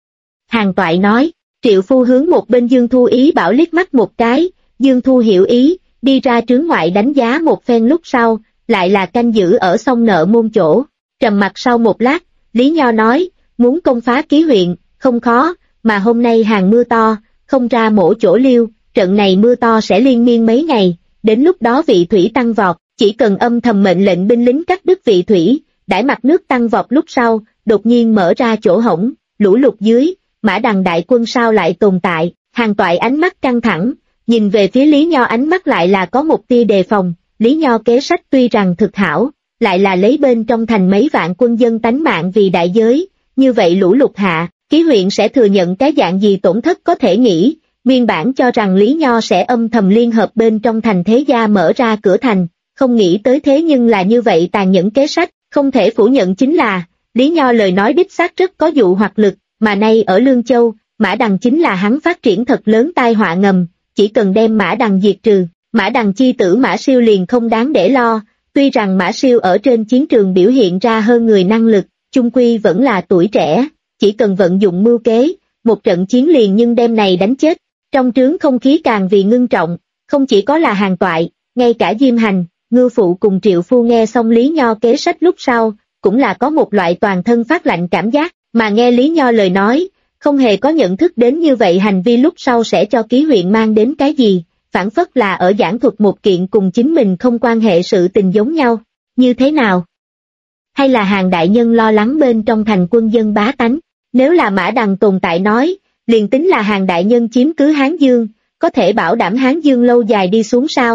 Hàn Toại nói, Triệu Phu hướng một bên Dương Thu Ý bảo liếc mắt một cái, Dương Thu hiểu ý, đi ra trướng ngoại đánh giá một phen lúc sau, lại là canh giữ ở sông Nợ Môn chỗ. Trầm mặt sau một lát, Lý Nho nói, muốn công phá Ký huyện, không khó, mà hôm nay hàng mưa to, không ra mổ chỗ liêu, trận này mưa to sẽ liên miên mấy ngày, đến lúc đó vị thủy tăng vọt, chỉ cần âm thầm mệnh lệnh binh lính cắt đứt vị thủy, đãi mặt nước tăng vọt lúc sau, đột nhiên mở ra chỗ hổng, lũ lụt dưới, Mã Đằng đại quân sao lại tồn tại. Hàn Toại ánh mắt căng thẳng, nhìn về phía Lý Nho ánh mắt lại là có một tia đề phòng. Lý Nho kế sách tuy rằng thực hảo, lại là lấy bên trong thành mấy vạn quân dân tánh mạng vì đại giới, như vậy lũ lụt hạ, Ký huyện sẽ thừa nhận cái dạng gì tổn thất có thể nghĩ. Nguyên bản cho rằng Lý Nho sẽ âm thầm liên hợp bên trong thành thế gia mở ra cửa thành, không nghĩ tới thế nhưng là như vậy tàn nhẫn kế sách. Không thể phủ nhận chính là, Lý Nho lời nói đích xác rất có dụ hoặc lực, mà nay ở Lương Châu, Mã Đằng chính là hắn phát triển thật lớn tai họa ngầm, chỉ cần đem Mã Đằng diệt trừ, Mã Đằng chi tử Mã Siêu liền không đáng để lo. Tuy rằng Mã Siêu ở trên chiến trường biểu hiện ra hơn người năng lực, chung quy vẫn là tuổi trẻ, chỉ cần vận dụng mưu kế, một trận chiến liền nhưng đêm này đánh chết. Trong trướng không khí càng vì ngưng trọng, không chỉ có là Hàn Toại, ngay cả Diêm Hành, Ngưu Phụ cùng Triệu Phu nghe xong Lý Nho kế sách lúc sau, cũng là có một loại toàn thân phát lạnh cảm giác, mà nghe Lý Nho lời nói, không hề có nhận thức đến như vậy hành vi lúc sau sẽ cho Ký huyện mang đến cái gì, phản phất là ở giảng thuật một kiện cùng chính mình không quan hệ sự tình giống nhau, như thế nào? Hay là Hàn đại nhân lo lắng bên trong thành quân dân bá tánh, nếu là Mã Đằng tồn tại nói, liền tính là Hàn đại nhân chiếm cứ Hán Dương, có thể bảo đảm Hán Dương lâu dài đi xuống sao?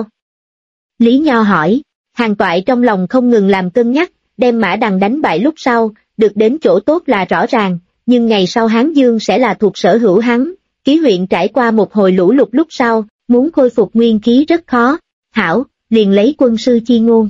Lý Nho hỏi, Hàn Toại trong lòng không ngừng làm cân nhắc, đem Mã Đằng đánh bại lúc sau, được đến chỗ tốt là rõ ràng, nhưng ngày sau Hán Dương sẽ là thuộc sở hữu hắn, Ký huyện trải qua một hồi lũ lụt lúc sau, muốn khôi phục nguyên khí rất khó. Hảo, liền lấy quân sư chi ngôn.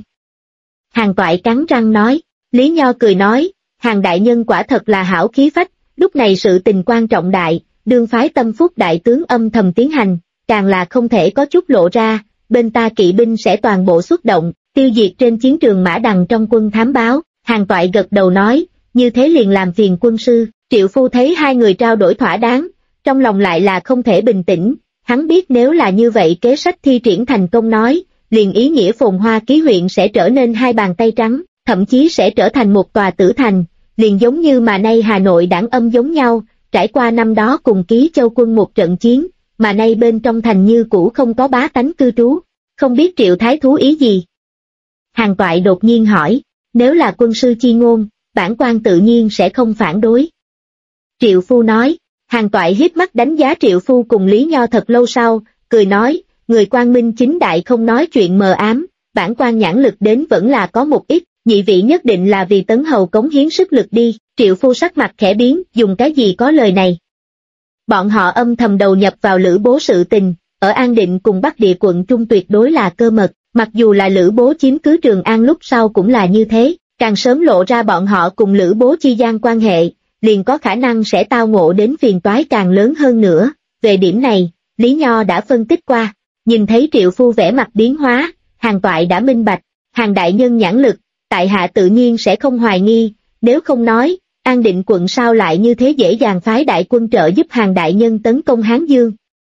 Hàn Toại cắn răng nói. Lý Nho cười nói, Hàn đại nhân quả thật là hảo khí phách, lúc này sự tình quan trọng đại, đương phái Tâm Phúc đại tướng âm thầm tiến hành, càng là không thể có chút lộ ra, bên ta kỵ binh sẽ toàn bộ xuất động, tiêu diệt trên chiến trường Mã Đằng trong quân thám báo. Hàn Toại gật đầu nói, như thế liền làm phiền quân sư. Triệu Phu thấy hai người trao đổi thỏa đáng, trong lòng lại là không thể bình tĩnh, hắn biết nếu là như vậy kế sách thi triển thành công nói, liền ý nghĩa Phồn Hoa Ký huyện sẽ trở nên hai bàn tay trắng, thậm chí sẽ trở thành một tòa tử thành, liền giống như mà nay Hà Nội Đảng Âm giống nhau, trải qua năm đó cùng Ký Châu quân một trận chiến, mà nay bên trong thành như cũ không có bá tánh cư trú, không biết Triệu Thái Thú ý gì. Hàn Toại đột nhiên hỏi, nếu là quân sư chi ngôn, bản quan tự nhiên sẽ không phản đối. Triệu Phu nói, Hàn Toại hiếp mắt đánh giá Triệu Phu cùng Lý Nho thật lâu sau, cười nói, người quang minh chính đại không nói chuyện mờ ám, bản quan nhãn lực đến vẫn là có một ít, nhị vị nhất định là vì Tấn Hầu cống hiến sức lực đi. Triệu Phu sắc mặt khẽ biến, dùng cái gì có lời này. Bọn họ âm thầm đầu nhập vào Lữ Bố sự tình, ở An Định cùng Bắc Địa quận Trung tuyệt đối là cơ mật, mặc dù là Lữ Bố chiếm cứ Trường An lúc sau cũng là như thế, càng sớm lộ ra bọn họ cùng Lữ Bố chi gian quan hệ, liền có khả năng sẽ tao ngộ đến phiền toái càng lớn hơn nữa. Về điểm này, Lý Nho đã phân tích qua, nhìn thấy Triệu Phu vẻ mặt biến hóa, Hàn Toại đã minh bạch, Hàn đại nhân nhãn lực, tại hạ tự nhiên sẽ không hoài nghi, nếu không nói, An Định quận sao lại như thế dễ dàng phái đại quân trợ giúp Hàn đại nhân tấn công Hán Dương.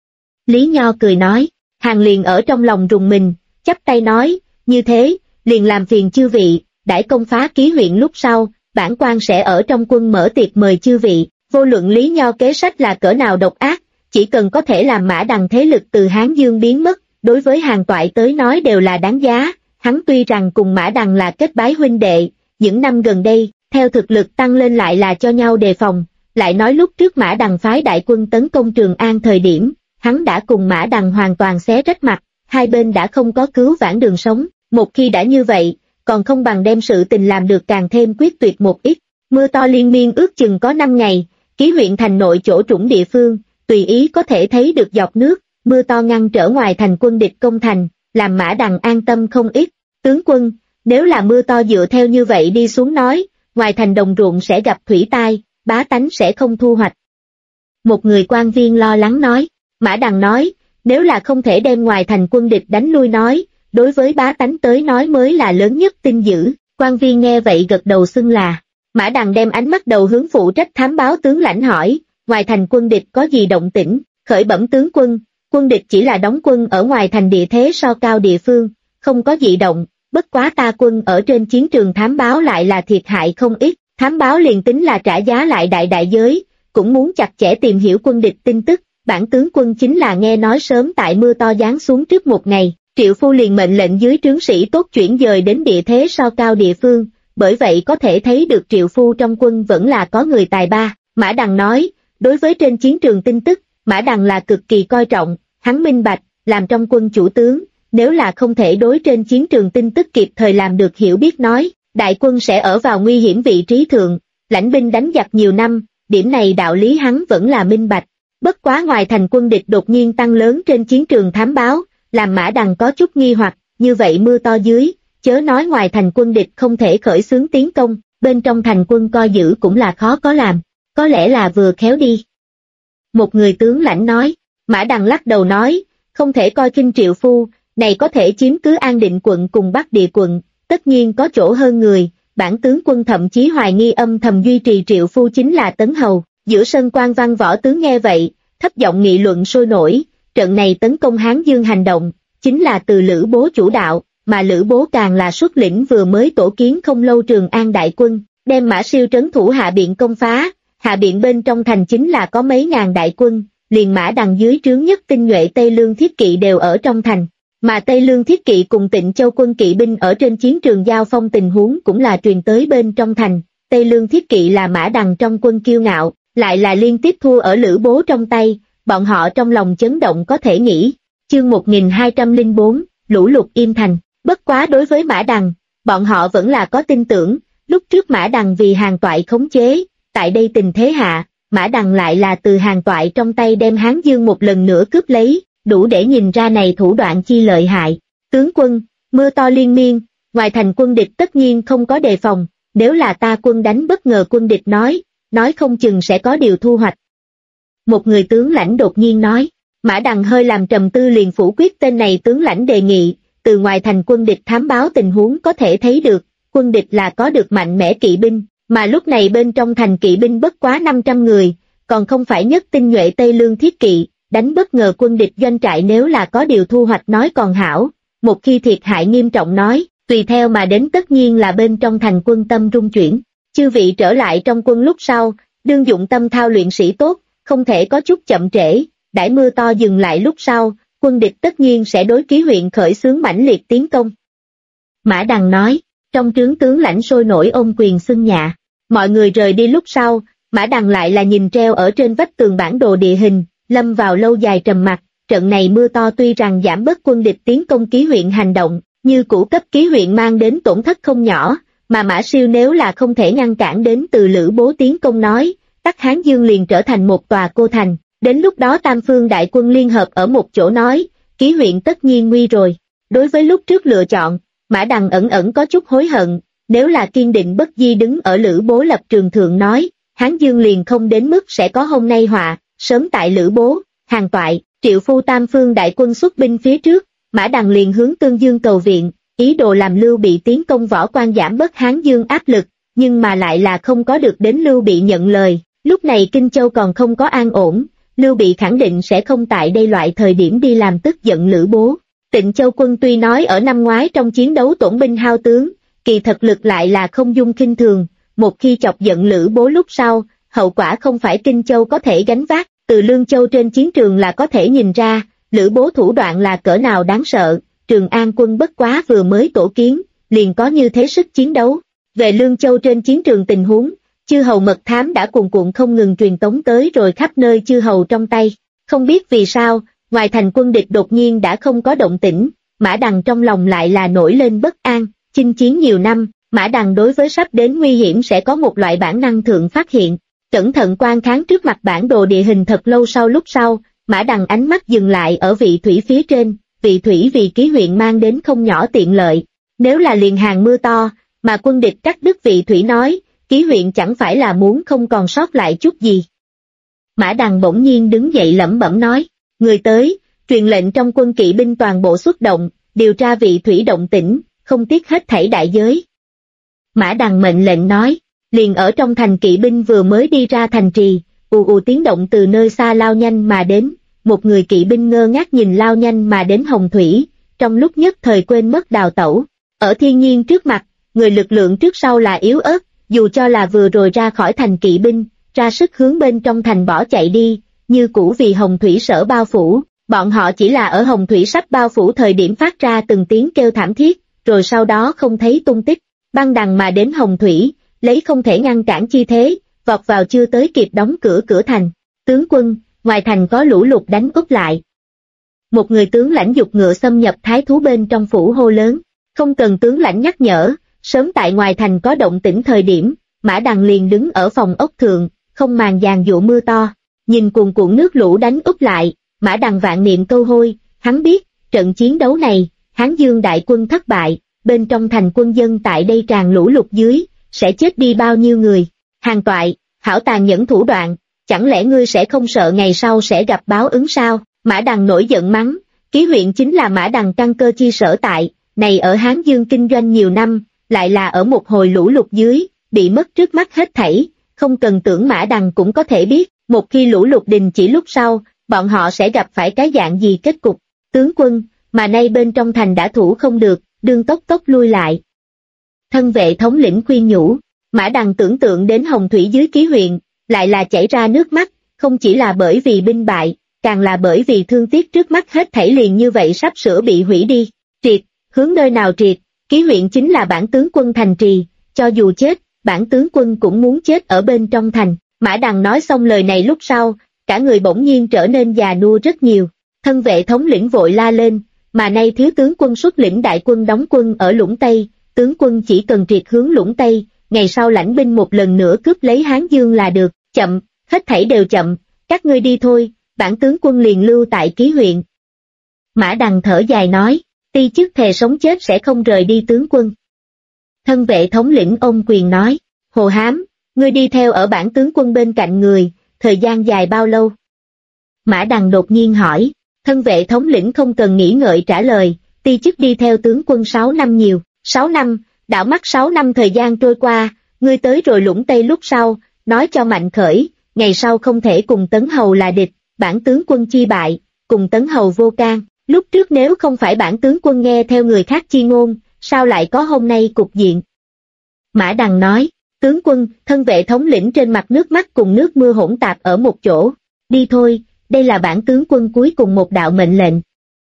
Lý Nho cười nói, Hàn liền ở trong lòng rùng mình, chắp tay nói, như thế, liền làm phiền chư vị, đãi công phá Ký huyện lúc sau, bản quan sẽ ở trong quân mở tiệc mời chư vị, vô luận Lý Nho kế sách là cỡ nào độc ác, chỉ cần có thể làm Mã Đằng thế lực từ Hán Dương biến mất, đối với Hàn Toại tới nói đều là đáng giá. Hắn tuy rằng cùng Mã Đằng là kết bái huynh đệ, những năm gần đây, theo thực lực tăng lên lại là cho nhau đề phòng, lại nói lúc trước Mã Đằng phái đại quân tấn công Trường An thời điểm, hắn đã cùng Mã Đằng hoàn toàn xé rách mặt, hai bên đã không có cứu vãn đường sống, một khi đã như vậy, còn không bằng đem sự tình làm được càng thêm quyết tuyệt một ít. Mưa to liên miên ước chừng có 5 ngày, Ký huyện thành nội chỗ trũng địa phương, tùy ý có thể thấy được giọt nước, mưa to ngăn trở ngoài thành quân địch công thành, làm Mã Đằng an tâm không ít. Tướng quân, nếu là mưa to dựa theo như vậy đi xuống nói, ngoài thành đồng ruộng sẽ gặp thủy tai, bá tánh sẽ không thu hoạch. Một người quan viên lo lắng nói. Mã Đằng nói, nếu là không thể đem ngoài thành quân địch đánh lui nói, đối với bá tánh tới nói mới là lớn nhất tin dữ. Quan viên nghe vậy gật đầu xưng là. Mã Đằng đem ánh mắt đầu hướng phụ trách thám báo tướng lãnh hỏi, ngoài thành quân địch có gì động tĩnh? Khởi bẩm tướng quân, quân địch chỉ là đóng quân ở ngoài thành địa thế so cao địa phương, không có dị động, bất quá ta quân ở trên chiến trường thám báo lại là thiệt hại không ít, thám báo liền tính là trả giá lại đại đại giới, cũng muốn chặt chẽ tìm hiểu quân địch tin tức. Bản tướng quân chính là nghe nói sớm tại mưa to giáng xuống trước một ngày, Triệu Phu liền mệnh lệnh dưới trướng sĩ tốt chuyển dời đến địa thế so cao địa phương, bởi vậy có thể thấy được Triệu Phu trong quân vẫn là có người tài ba. Mã Đằng nói, đối với trên chiến trường tin tức, Mã Đằng là cực kỳ coi trọng, hắn minh bạch, làm trong quân chủ tướng, nếu là không thể đối trên chiến trường tin tức kịp thời làm được hiểu biết nói, đại quân sẽ ở vào nguy hiểm vị trí thượng, lãnh binh đánh giặc nhiều năm, điểm này đạo lý hắn vẫn là minh bạch. Bất quá ngoài thành quân địch đột nhiên tăng lớn trên chiến trường thám báo, làm Mã Đằng có chút nghi hoặc, như vậy mưa to dưới, chớ nói ngoài thành quân địch không thể khởi xướng tiến công, bên trong thành quân coi giữ cũng là khó có làm, có lẽ là vừa khéo đi. Một người tướng lãnh nói, Mã Đằng lắc đầu nói, không thể coi khinh Triệu Phu, này có thể chiếm cứ An Định quận cùng Bắc Địa quận, tất nhiên có chỗ hơn người, bản tướng quân thậm chí hoài nghi âm thầm duy trì Triệu Phu chính là Tấn Hầu. Giữa sân quan văn võ tướng nghe vậy, thấp giọng nghị luận sôi nổi, trận này tấn công Hán Dương hành động, chính là từ Lữ Bố chủ đạo, mà Lữ Bố càng là xuất lĩnh vừa mới tổ kiến không lâu Trường An đại quân, đem Mã Siêu trấn thủ Hạ Biện công phá, Hạ Biện bên trong thành chính là có mấy ngàn đại quân, liền Mã Đằng dưới trướng nhất tinh nhuệ Tây Lương Thiết Kỵ đều ở trong thành, mà Tây Lương Thiết Kỵ cùng Tịnh Châu quân kỵ binh ở trên chiến trường giao phong tình huống cũng là truyền tới bên trong thành. Tây Lương Thiết Kỵ là Mã Đằng trong quân kiêu ngạo, lại là liên tiếp thua ở Lữ Bố trong tay, bọn họ trong lòng chấn động có thể nghĩ. Chương 1204, lũ lụt Im Thành. Bất quá đối với Mã Đằng, bọn họ vẫn là có tin tưởng, lúc trước Mã Đằng vì Hàn Toại khống chế, tại đây tình thế hạ, Mã Đằng lại là từ Hàn Toại trong tay đem Hán Dương một lần nữa cướp lấy, đủ để nhìn ra này thủ đoạn chi lợi hại. Tướng quân, mưa to liên miên, ngoài thành quân địch tất nhiên không có đề phòng, nếu là ta quân đánh bất ngờ quân địch nói không chừng sẽ có điều thu hoạch. Một người tướng lãnh đột nhiên nói, Mã Đằng hơi làm trầm tư liền phủ quyết tên này tướng lãnh đề nghị, từ ngoài thành quân địch thám báo tình huống có thể thấy được, quân địch là có được mạnh mẽ kỵ binh, mà lúc này bên trong thành kỵ binh bất quá 500 người, còn không phải nhất tinh nhuệ Tây Lương Thiết Kỵ, đánh bất ngờ quân địch doanh trại nếu là có điều thu hoạch nói còn hảo, một khi thiệt hại nghiêm trọng nói, tùy theo mà đến tất nhiên là bên trong thành quân tâm rung chuyển. Chư vị trở lại trong quân lúc sau, đương dụng tâm thao luyện sĩ tốt, không thể có chút chậm trễ, đãi mưa to dừng lại lúc sau, quân địch tất nhiên sẽ đối Ký huyện khởi xướng mãnh liệt tiến công. Mã Đằng nói, trong trướng tướng lãnh sôi nổi ôm quyền xưng nhạ, mọi người rời đi lúc sau, Mã Đằng lại là nhìn treo ở trên vách tường bản đồ địa hình, lâm vào lâu dài trầm mặc, trận này mưa to tuy rằng giảm bớt quân địch tiến công Ký huyện hành động, như cũ cấp Ký huyện mang đến tổn thất không nhỏ. Mà Mã Siêu nếu là không thể ngăn cản đến từ Lữ Bố tiến công nói, Tắc Hán Dương liền trở thành một tòa cô thành, đến lúc đó tam phương đại quân liên hợp ở một chỗ nói, Ký huyện tất nhiên nguy rồi. Đối với lúc trước lựa chọn, Mã Đằng ẩn có chút hối hận, nếu là kiên định bất di đứng ở Lữ Bố lập trường thượng nói, Hán Dương liền không đến mức sẽ có hôm nay họa, sớm tại Lữ Bố, Hàn Toại, Triệu Phu tam phương đại quân xuất binh phía trước, Mã Đằng liền hướng Tương Dương cầu viện. Ý đồ làm Lưu Bị tiến công Võ Quan giảm bớt Hán Dương áp lực, nhưng mà lại là không có được đến Lưu Bị nhận lời. Lúc này Kinh Châu còn không có an ổn, Lưu Bị khẳng định sẽ không tại đây loại thời điểm đi làm tức giận Lữ Bố. Tịnh Châu quân tuy nói ở năm ngoái trong chiến đấu tổn binh hao tướng, kỳ thật lực lại là không dung khinh thường, một khi chọc giận Lữ Bố lúc sau, hậu quả không phải Kinh Châu có thể gánh vác. Từ Lương Châu trên chiến trường là có thể nhìn ra, Lữ Bố thủ đoạn là cỡ nào đáng sợ, Trường An quân bất quá vừa mới tổ kiến, liền có như thế sức chiến đấu. Về Lương Châu trên chiến trường tình huống, chư hầu mật thám đã cuồn cuộn không ngừng truyền tống tới rồi khắp nơi chư hầu trong tay. Không biết vì sao, ngoài thành quân địch đột nhiên đã không có động tĩnh, Mã Đằng trong lòng lại là nổi lên bất an. Chinh chiến nhiều năm, Mã Đằng đối với sắp đến nguy hiểm sẽ có một loại bản năng thượng phát hiện. Cẩn thận quan kháng trước mặt bản đồ địa hình thật lâu sau, Mã Đằng ánh mắt dừng lại ở vị thủy phía trên, vị thủy vì ký huyện mang đến không nhỏ tiện lợi. Nếu là liền hàng mưa to, mà quân địch cắt đứt vị thủy nói, ký huyện chẳng phải là muốn không còn sót lại chút gì. Mã Đằng bỗng nhiên đứng dậy lẩm bẩm nói, người tới, truyền lệnh trong quân kỵ binh toàn bộ xuất động, điều tra vị thủy động tĩnh, không tiếc hết thảy đại giới. Mã Đằng mệnh lệnh nói, liền ở trong thành kỵ binh vừa mới đi ra thành trì, ù tiếng động từ nơi xa lao nhanh mà đến, một người kỵ binh ngơ ngác nhìn lao nhanh mà đến hồng thủy, trong lúc nhất thời quên mất đào tẩu. Ở thiên nhiên trước mặt, người lực lượng trước sau là yếu ớt, dù cho là vừa rồi ra khỏi thành kỵ binh, ra sức hướng bên trong thành bỏ chạy đi, như cũ vì hồng thủy sở bao phủ, bọn họ chỉ là ở hồng thủy sắp bao phủ thời điểm phát ra từng tiếng kêu thảm thiết, rồi sau đó không thấy tung tích, băng đằng mà đến hồng thủy, lấy không thể ngăn cản chi thế, vọt vào chưa tới kịp đóng cửa thành. Tướng quân, ngoài thành có lũ lụt đánh úp lại. Một người tướng lãnh giục ngựa xâm nhập thái thú bên trong phủ hô lớn, không cần tướng lãnh nhắc nhở, sớm tại ngoài thành có động tĩnh thời điểm, Mã Đằng liền đứng ở phòng ốc thượng, không màng giàn dụ mưa to, nhìn cuồn cuộn nước lũ đánh úp lại, Mã Đằng vạn niệm câu hôi, hắn biết, trận chiến đấu này, Hán Dương đại quân thất bại, bên trong thành quân dân tại đây tràn lũ lụt dưới, sẽ chết đi bao nhiêu người. Hàn Toại, hảo tàn nhẫn thủ đoạn, chẳng lẽ ngươi sẽ không sợ ngày sau sẽ gặp báo ứng sao? Mã Đằng nổi giận mắng, ký huyện chính là Mã Đằng căn cơ chi sở tại, này ở Hán Dương kinh doanh nhiều năm, lại là ở một hồi lũ lụt dưới, bị mất trước mắt hết thảy, không cần tưởng Mã Đằng cũng có thể biết, một khi lũ lụt đình chỉ lúc sau, bọn họ sẽ gặp phải cái dạng gì kết cục. Tướng quân, mà nay bên trong thành đã thủ không được, đương tốc lui lại. Thân vệ thống lĩnh khuyên nhủ, Mã Đằng tưởng tượng đến hồng thủy dưới ký huyện, lại là chảy ra nước mắt, không chỉ là bởi vì binh bại, càng là bởi vì thương tiếc trước mắt hết thảy liền như vậy sắp sửa bị hủy đi. Triệt, hướng nơi nào triệt, ký huyện chính là bản tướng quân thành trì, cho dù chết, bản tướng quân cũng muốn chết ở bên trong thành. Mã Đằng nói xong lời này lúc sau, cả người bỗng nhiên trở nên già nua rất nhiều. Thân vệ thống lĩnh vội la lên, mà nay thiếu tướng quân xuất lĩnh đại quân đóng quân ở Lũng Tây, tướng quân chỉ cần triệt hướng Lũng Tây, ngày sau lãnh binh một lần nữa cướp lấy Hán Dương là được. Chậm, hết thảy đều chậm, các ngươi đi thôi, bản tướng quân liền lưu tại ký huyện. Mã Đằng thở dài nói, ti chức thề sống chết sẽ không rời đi tướng quân. Thân vệ thống lĩnh ôm quyền nói, Hồ Hám, ngươi đi theo ở bản tướng quân bên cạnh người, thời gian dài bao lâu? Mã Đằng đột nhiên hỏi, thân vệ thống lĩnh không cần nghĩ ngợi trả lời, ti chức đi theo tướng quân 6 năm nhiều. 6 năm, đảo mắt 6 năm thời gian trôi qua, ngươi tới rồi Lũng Tây lúc sau, nói cho Mạnh Khởi, ngày sau không thể cùng Tấn Hầu là địch, bản tướng quân chi bại, cùng Tấn Hầu vô can. Lúc trước nếu không phải bản tướng quân nghe theo người khác chi ngôn, sao lại có hôm nay cục diện? Mã Đằng nói, tướng quân, thân vệ thống lĩnh trên mặt nước mắt cùng nước mưa hỗn tạp ở một chỗ. Đi thôi, đây là bản tướng quân cuối cùng một đạo mệnh lệnh.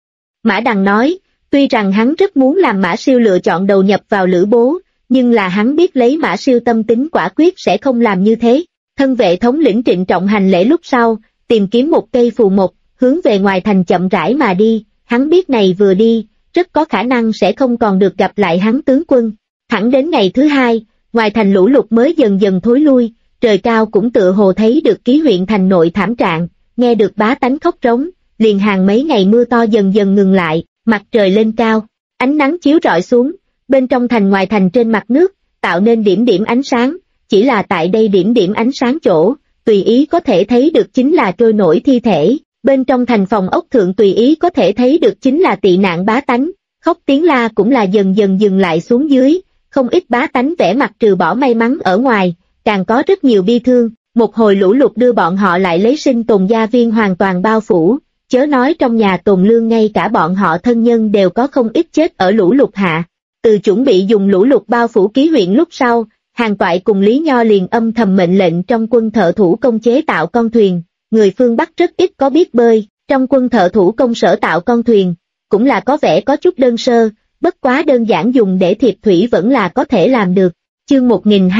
Mã Đằng nói, tuy rằng hắn rất muốn làm Mã Siêu lựa chọn đầu nhập vào Lữ Bố, nhưng là hắn biết lấy Mã Siêu tâm tính quả quyết sẽ không làm như thế. Thân vệ thống lĩnh trịnh trọng hành lễ lúc sau, tìm kiếm một cây phù mộc, hướng về ngoài thành chậm rãi mà đi, hắn biết này vừa đi, rất có khả năng sẽ không còn được gặp lại hắn tướng quân. Thẳng đến ngày thứ hai, ngoài thành lũ lụt mới dần dần thối lui, trời cao cũng tựa hồ thấy được ký huyện thành nội thảm trạng, nghe được bá tánh khóc trống, liền hàng mấy ngày mưa to dần dần ngừng lại, mặt trời lên cao, ánh nắng chiếu rọi xuống, bên trong thành ngoài thành trên mặt nước, tạo nên điểm điểm ánh sáng, chỉ là tại đây điểm điểm ánh sáng chỗ, tùy ý có thể thấy được chính là trôi nổi thi thể, bên trong thành phòng ốc thượng tùy ý có thể thấy được chính là tị nạn bá tánh, khóc tiếng la cũng là dần dần dừng lại xuống dưới, không ít bá tánh vẻ mặt trừ bỏ may mắn ở ngoài, càng có rất nhiều bi thương, một hồi lũ lụt đưa bọn họ lại lấy sinh tồn gia viên hoàn toàn bao phủ, chớ nói trong nhà tồn lương ngay cả bọn họ thân nhân đều có không ít chết ở lũ lụt hạ. Từ chuẩn bị dùng lũ lụt bao phủ ký huyện lúc sau, Hàn Toại cùng Lý Nho liền âm thầm mệnh lệnh trong quân thợ thủ công chế tạo con thuyền, người phương Bắc rất ít có biết bơi, trong quân thợ thủ công sở tạo con thuyền, cũng là có vẻ có chút đơn sơ, bất quá đơn giản dùng để thiệp thủy vẫn là có thể làm được. Chương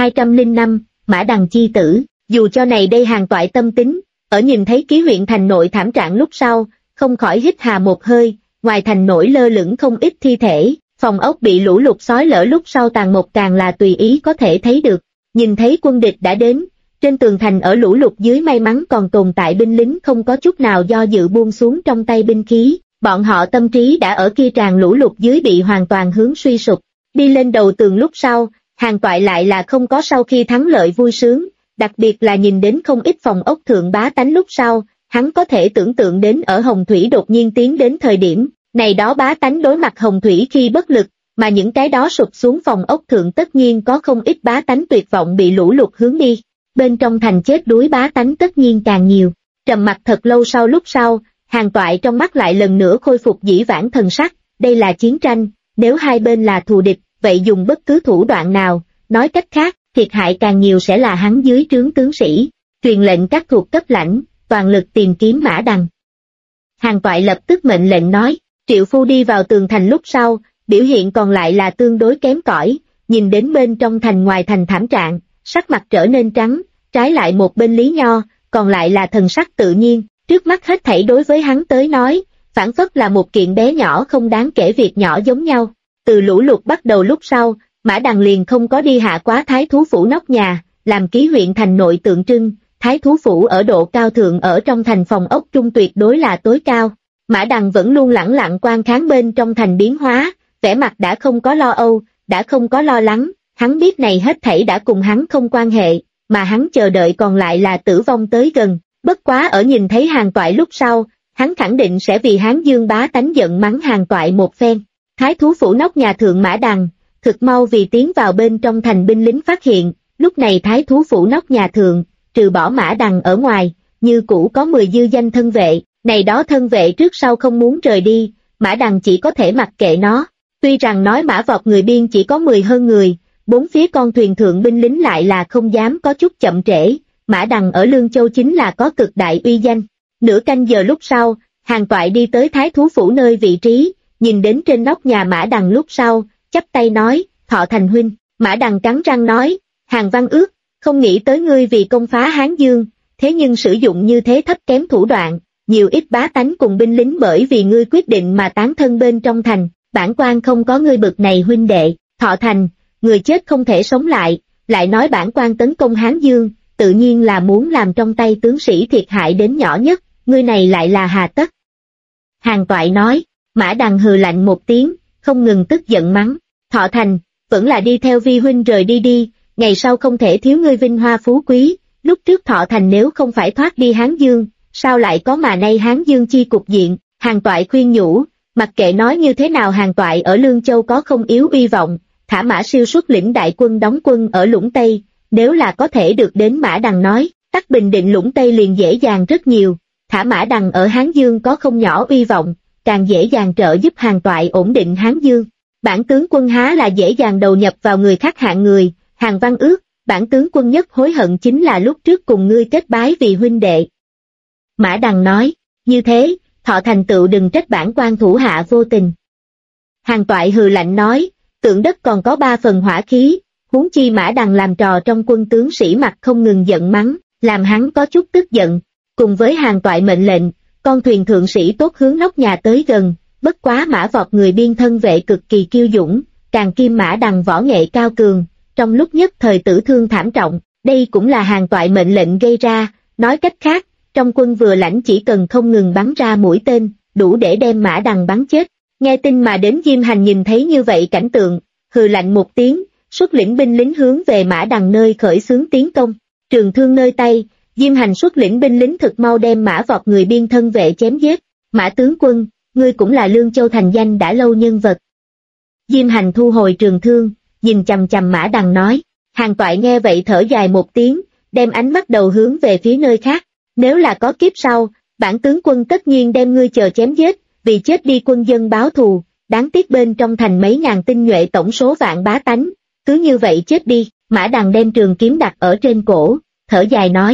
1205, Mã Đằng chi tử, dù cho này đây Hàn Toại tâm tính, ở nhìn thấy Ký huyện thành nội thảm trạng lúc sau, không khỏi hít hà một hơi, ngoài thành nổi lơ lửng không ít thi thể, phòng ốc bị lũ lụt xói lở lúc sau tàn một càng là tùy ý có thể thấy được. Nhìn thấy quân địch đã đến, trên tường thành ở lũ lụt dưới may mắn còn tồn tại binh lính không có chút nào do dự buông xuống trong tay binh khí, bọn họ tâm trí đã ở kia tràn lũ lụt dưới bị hoàn toàn hướng suy sụp. Đi lên đầu tường lúc sau, Hàn Toại lại là không có sau khi thắng lợi vui sướng, đặc biệt là nhìn đến không ít phòng ốc thượng bá tánh lúc sau, hắn có thể tưởng tượng đến ở Hồng Thủy đột nhiên tiến đến thời điểm, này đó bá tánh đối mặt Hồng Thủy khi bất lực, mà những cái đó sụp xuống phòng ốc thượng tất nhiên có không ít bá tánh tuyệt vọng bị lũ lụt hướng đi, bên trong thành chết đuối bá tánh tất nhiên càng nhiều. Trầm mặc thật lâu sau lúc sau, Hàn Toại trong mắt lại lần nữa khôi phục dĩ vãng thần sắc, đây là chiến tranh, nếu hai bên là thù địch, vậy dùng bất cứ thủ đoạn nào, nói cách khác, thiệt hại càng nhiều sẽ là hắn dưới trướng tướng sĩ, truyền lệnh các thuộc cấp lãnh, toàn lực tìm kiếm Mã Đằng. Hàn Toại lập tức mệnh lệnh nói, Triệu Phu đi vào tường thành lúc sau, biểu hiện còn lại là tương đối kém cỏi, nhìn đến bên trong thành ngoài thành thảm trạng, sắc mặt trở nên trắng, trái lại một bên Lý Nho, còn lại là thần sắc tự nhiên, trước mắt hết thảy đối với hắn tới nói, phản phất là một kiện bé nhỏ không đáng kể việc nhỏ giống nhau. Từ lũ lụt bắt đầu lúc sau, Mã Đằng liền không có đi hạ quá Thái Thú Phủ nóc nhà, làm Ký huyện thành nội tượng trưng, Thái Thú Phủ ở độ cao thượng ở trong thành phòng ốc trung tuyệt đối là tối cao. Mã Đằng vẫn luôn lẳng lặng quan kháng bên trong thành biến hóa, vẻ mặt đã không có lo âu, đã không có lo lắng, hắn biết này hết thảy đã cùng hắn không quan hệ, mà hắn chờ đợi còn lại là tử vong tới gần, bất quá ở nhìn thấy Hàn Toại lúc sau, hắn khẳng định sẽ vì Hán Dương bá tánh giận mắng Hàn Toại một phen. Thái Thú Phủ nóc nhà thượng Mã Đằng, thực mau vì tiến vào bên trong thành binh lính phát hiện, lúc này Thái Thú Phủ nóc nhà thượng, trừ bỏ Mã Đằng ở ngoài, như cũ có 10 dư danh thân vệ, này đó thân vệ trước sau không muốn rời đi, Mã Đằng chỉ có thể mặc kệ nó. Tuy rằng nói mã vọt người biên chỉ có 10 hơn người, bốn phía con thuyền thượng binh lính lại là không dám có chút chậm trễ, Mã Đằng ở Lương Châu chính là có cực đại uy danh. Nửa canh giờ lúc sau, Hàn Toại đi tới Thái Thú Phủ nơi vị trí, nhìn đến trên nóc nhà Mã Đằng lúc sau, chắp tay nói, Thọ Thành huynh. Mã Đằng cắn răng nói, Hàn Văn Ước, không nghĩ tới ngươi vì công phá Hán Dương, thế nhưng sử dụng như thế thấp kém thủ đoạn, nhiều ít bá tánh cùng binh lính bởi vì ngươi quyết định mà tán thân bên trong thành, bản quan không có ngươi bực này huynh đệ. Thọ Thành, người chết không thể sống lại nói bản quan tấn công Hán Dương, tự nhiên là muốn làm trong tay tướng sĩ thiệt hại đến nhỏ nhất, ngươi này lại là hà tất. Hàn Toại nói, Mã Đằng hừ lạnh một tiếng, không ngừng tức giận mắng, Thọ Thành, vẫn là đi theo vi huynh rời đi, ngày sau không thể thiếu ngươi vinh hoa phú quý, lúc trước Thọ Thành nếu không phải thoát đi Hán Dương, sao lại có mà nay Hán Dương chi cục diện. Hàn Toại khuyên nhủ, mặc kệ nói như thế nào Hàn Toại ở Lương Châu có không yếu uy vọng, thả Mã Siêu xuất lĩnh đại quân đóng quân ở Lũng Tây, nếu là có thể được đến Mã Đằng nói, tắc bình định Lũng Tây liền dễ dàng rất nhiều, thả Mã Đằng ở Hán Dương có không nhỏ uy vọng, càng dễ dàng trợ giúp Hàn Toại ổn định Hán Dương. Bản tướng quân há là dễ dàng đầu nhập vào người khác hạng người, Hàn Văn Ước, bản tướng quân nhất hối hận chính là lúc trước cùng ngươi kết bái vì huynh đệ. Mã Đằng nói, như thế, Thọ Thành tựu đừng trách bản quan thủ hạ vô tình. Hàn Toại hừ lạnh nói, tượng đất còn có 3 phần hỏa khí, huống chi Mã Đằng làm trò trong quân tướng sĩ mặt không ngừng giận mắng, làm hắn có chút tức giận. Cùng với Hàn Toại mệnh lệnh, con thuyền thượng sĩ tốt hướng nóc nhà tới gần, bất quá mã vọt người biên thân vệ cực kỳ kiêu dũng, càng kim Mã Đằng võ nghệ cao cường, trong lúc nhất thời tử thương thảm trọng, đây cũng là Hàn Toại mệnh lệnh gây ra, nói cách khác, trong quân vừa lãnh chỉ cần không ngừng bắn ra mũi tên, đủ để đem Mã Đằng bắn chết. Nghe tin mà đến Diêm Hành nhìn thấy như vậy cảnh tượng, hừ lạnh một tiếng, xuất lĩnh binh lính hướng về Mã Đằng nơi khởi xướng tiến công, trường thương nơi tay, Diêm Hành xuất lĩnh binh lính thực mau đem mã vọt người biên thân vệ chém giết. Mã tướng quân, ngươi cũng là Lương Châu thành danh đã lâu nhân vật. Diêm Hành thu hồi trường thương, nhìn chằm chằm Mã Đằng nói. Hàn Toại nghe vậy thở dài một tiếng, đem ánh mắt đầu hướng về phía nơi khác. Nếu là có kiếp sau, bản tướng quân tất nhiên đem ngươi chờ chém giết, vì chết đi quân dân báo thù, đáng tiếc bên trong thành mấy ngàn tinh nhuệ tổng số vạn bá tánh, cứ như vậy chết đi. Mã Đằng đem trường kiếm đặt ở trên cổ, thở dài nói,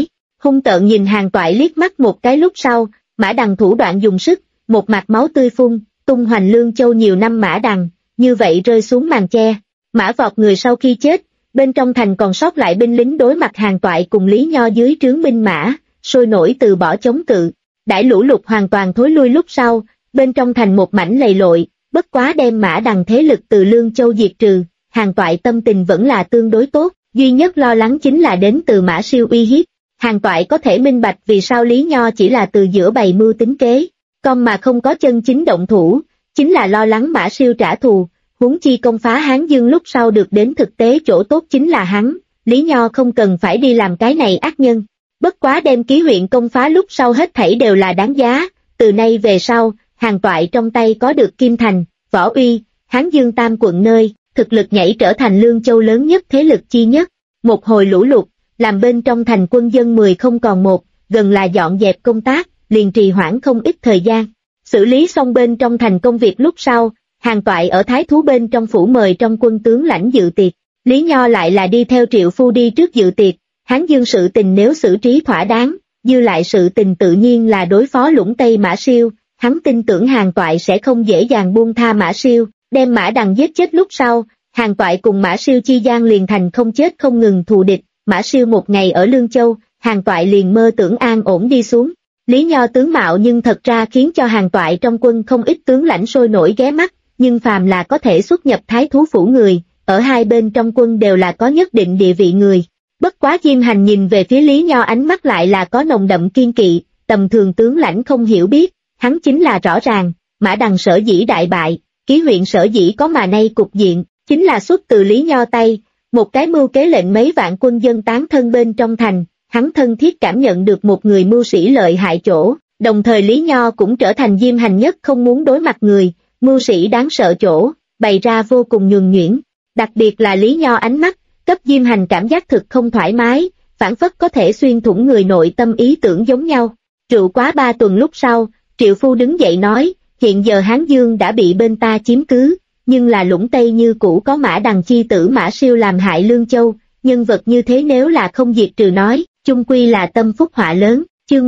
hung tợn nhìn Hàn Toại liếc mắt một cái lúc sau, Mã Đằng thủ đoạn dùng sức, một mạch máu tươi phun, tung hoành Lương Châu nhiều năm Mã Đằng, như vậy rơi xuống màn che. Mã Vọt người sau khi chết, bên trong thành còn sót lại binh lính đối mặt Hàn Toại cùng Lý Nho dưới trướng binh mã, sôi nổi từ bỏ chống cự. Đãi lũ lụt hoàn toàn thối lui lúc sau, bên trong thành một mảnh lầy lội, bất quá đem Mã Đằng thế lực từ Lương Châu diệt trừ, Hàn Toại tâm tình vẫn là tương đối tốt, duy nhất lo lắng chính là đến từ Mã Siêu uy hiếp. Hàn Toại có thể minh bạch vì sao Lý Nho chỉ là từ giữa bày mưu tính kế, con mà không có chân chính động thủ, chính là lo lắng Mã Siêu trả thù, huống chi công phá Hán Dương lúc sau được đến thực tế chỗ tốt chính là hắn, Lý Nho không cần phải đi làm cái này ác nhân. Bất quá đem Ký huyện công phá lúc sau hết thảy đều là đáng giá, từ nay về sau, Hàn Toại trong tay có được Kim Thành, Võ Uy, Hán Dương tam quận nơi, thực lực nhảy trở thành Lương Châu lớn nhất thế lực chi nhất. Một hồi lũ lụt, làm bên trong thành quân dân 10 không còn một, gần là dọn dẹp công tác, liền trì hoãn không ít thời gian. Xử lý xong bên trong thành công việc lúc sau, Hàn Toại ở Thái Thú bên trong phủ mời trong quân tướng lãnh dự tiệc. Lý Nho lại là đi theo Triệu Phu đi trước dự tiệc. Hán Dương sự tình nếu xử trí thỏa đáng, dư lại sự tình tự nhiên là đối phó Lũng Tây Mã Siêu, hắn tin tưởng Hàn Toại sẽ không dễ dàng buông tha Mã Siêu, đem Mã Đằng giết chết lúc sau, Hàn Toại cùng Mã Siêu chi gian liền thành không chết không ngừng thù địch. Mã Siêu một ngày ở Lương Châu, Hàn Toại liền mơ tưởng an ổn đi xuống. Lý Nho tướng mạo nhưng thật ra khiến cho Hàn Toại trong quân không ít tướng lãnh sôi nổi ghé mắt, nhưng phàm là có thể xuất nhập Thái Thú phủ người, ở hai bên trong quân đều là có nhất định địa vị người. Bất quá Diêm Hành nhìn về phía Lý Nho ánh mắt lại là có nồng đậm kiên kỵ, tầm thường tướng lãnh không hiểu biết, hắn chính là rõ ràng, Mã Đằng sở dĩ đại bại, Ký huyện sở dĩ có mà nay cục diện, chính là xuất từ Lý Nho tay, một cái mưu kế lệnh mấy vạn quân dân tán thân bên trong thành, hắn thân thiết cảm nhận được một người mưu sĩ lợi hại chỗ, đồng thời Lý Nho cũng trở thành Diêm Hành nhất không muốn đối mặt người, mưu sĩ đáng sợ chỗ, bày ra vô cùng nhuần nhuyễn, đặc biệt là Lý Nho ánh mắt, cấp Diêm Hành cảm giác thực không thoải mái, phản phất có thể xuyên thủng người nội tâm ý tưởng giống nhau. Rượu quá 3 tuần lúc sau, Triệu Phu đứng dậy nói, hiện giờ Hán Dương đã bị bên ta chiếm cứ, nhưng là Lũng Tây như cũ có Mã Đằng chi tử Mã Siêu làm hại Lương Châu, nhân vật như thế nếu là không diệt trừ nói, chung quy là tâm phúc họa lớn. Chương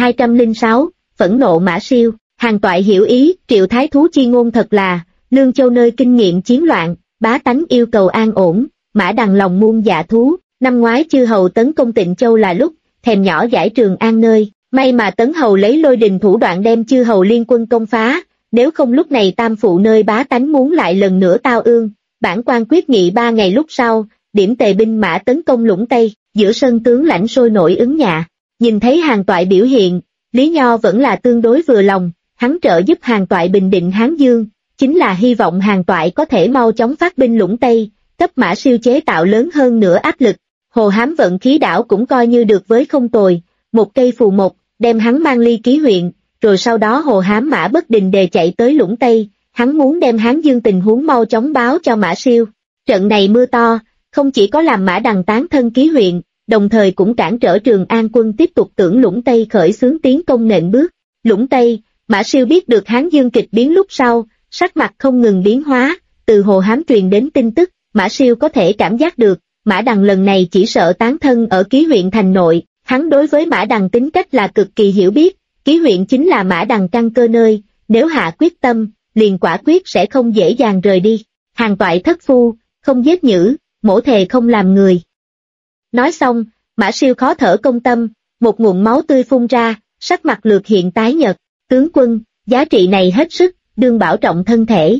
1206, phẫn nộ Mã Siêu. Hàn Toại hiểu ý, Triệu Thái Thú chi ngôn thật là, Lương Châu nơi kinh nghiệm chiến loạn, bá tánh yêu cầu an ổn, Mã Đằng lòng muôn dạ thú. Năm ngoái chư hầu tấn công Tịnh Châu là lúc, thèm nhỏ giải Trường An nơi, may mà Tấn hầu lấy lôi đình thủ đoạn đem chư hầu liên quân công phá, nếu không lúc này Tam Phụ nơi bá tánh muốn lại lần nữa tao ương. Bản quan quyết nghị 3 ngày lúc sau, điểm tề binh mã tấn công Lũng Tây, giữa sân tướng lãnh sôi nổi ứng nhạ. Nhìn thấy Hàn Toại biểu hiện, Lý Nho vẫn là tương đối vừa lòng, hắn trợ giúp Hàn Toại bình định Hán Dương, chính là hy vọng Hàn Toại có thể mau chóng phát binh Lũng Tây, cấp Mã Siêu chế tạo lớn hơn nữa áp lực. Hồ Hám vận khí đảo cũng coi như được với không tồi, một cây phù mộc, đem hắn mang ly Ký huyện, rồi sau đó Hồ Hám mã bất đình đề chạy tới Lũng Tây, hắn muốn đem Hán Dương tình huống mau chóng báo cho Mã Siêu. Trận này mưa to, không chỉ có làm Mã Đằng tán thân Ký huyện, đồng thời cũng cản trở Trường An quân tiếp tục tưởng Lũng Tây khởi xướng tiến công nện bước. Lũng Tây, Mã Siêu biết được Hán Dương kịch biến lúc sau, sắc mặt không ngừng biến hóa, từ Hồ Hám truyền đến tin tức, Mã Siêu có thể cảm giác được, Mã Đằng lần này chỉ sợ tán thân ở Ký huyện thành nội, hắn đối với Mã Đằng tính cách là cực kỳ hiểu biết, Ký huyện chính là Mã Đằng căn cơ nơi, nếu hạ quyết tâm, liền quả quyết sẽ không dễ dàng rời đi. Hàn Toại thất phu, không giết nhữ, mổ thề không làm người. Nói xong, Mã Siêu khó thở công tâm, một nguồn máu tươi phun ra, sắc mặt lược hiện tái nhợt, tướng quân, giá trị này hết sức, đương bảo trọng thân thể.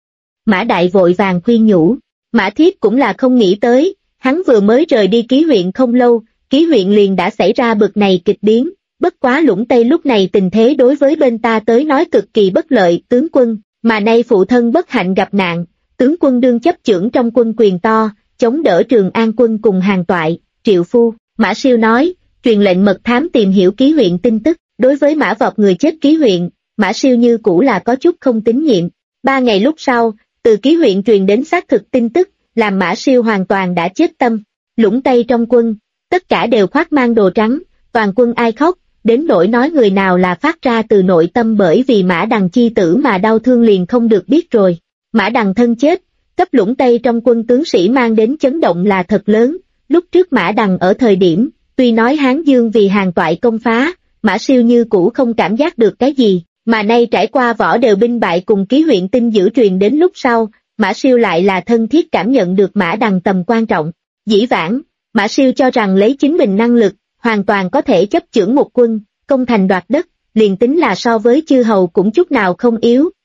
Mã Đại vội vàng khuyên nhủ, Mã Thiếp cũng là không nghĩ tới, hắn vừa mới rời đi Ký huyện không lâu, Ký huyện liền đã xảy ra bực này kịch biến, bất quá Lũng Tây lúc này tình thế đối với bên ta tới nói cực kỳ bất lợi, tướng quân, mà nay phụ thân bất hạnh gặp nạn, tướng quân đương chấp chưởng trong quân quyền to, chống đỡ Trường An quân cùng Hàn Toại. Triệu Phu, Mã Siêu nói, truyền lệnh mật thám tìm hiểu Ký huyện tin tức, đối với Mã Vọt người chết Ký huyện, Mã Siêu như cũ là có chút không tín nhiệm. 3 ngày lúc sau, từ Ký huyện truyền đến xác thực tin tức, làm Mã Siêu hoàn toàn đã chết tâm. Lũng Tây trong quân, tất cả đều khoác mang đồ trắng, toàn quân ai khóc, đến nỗi nói người nào là phát ra từ nội tâm bởi vì Mã Đằng chi tử mà đau thương liền không được biết rồi. Mã Đằng thân chết, cấp Lũng Tây trong quân tướng sĩ mang đến chấn động là thật lớn. Lúc trước Mã Đằng ở thời điểm, Tuy nói Hán Dương vì Hàn Toại công phá, Mã Siêu như cũ không cảm giác được cái gì, mà nay trải qua võ đều binh bại cùng ký huyện tinh dữ truyền đến lúc sau, Mã Siêu lại là thân thiết cảm nhận được Mã Đằng tầm quan trọng. Dĩ vãng, Mã Siêu cho rằng lấy chính mình năng lực, hoàn toàn có thể chấp chưởng một quân, công thành đoạt đất, liền tính là so với chư hầu cũng chút nào không yếu,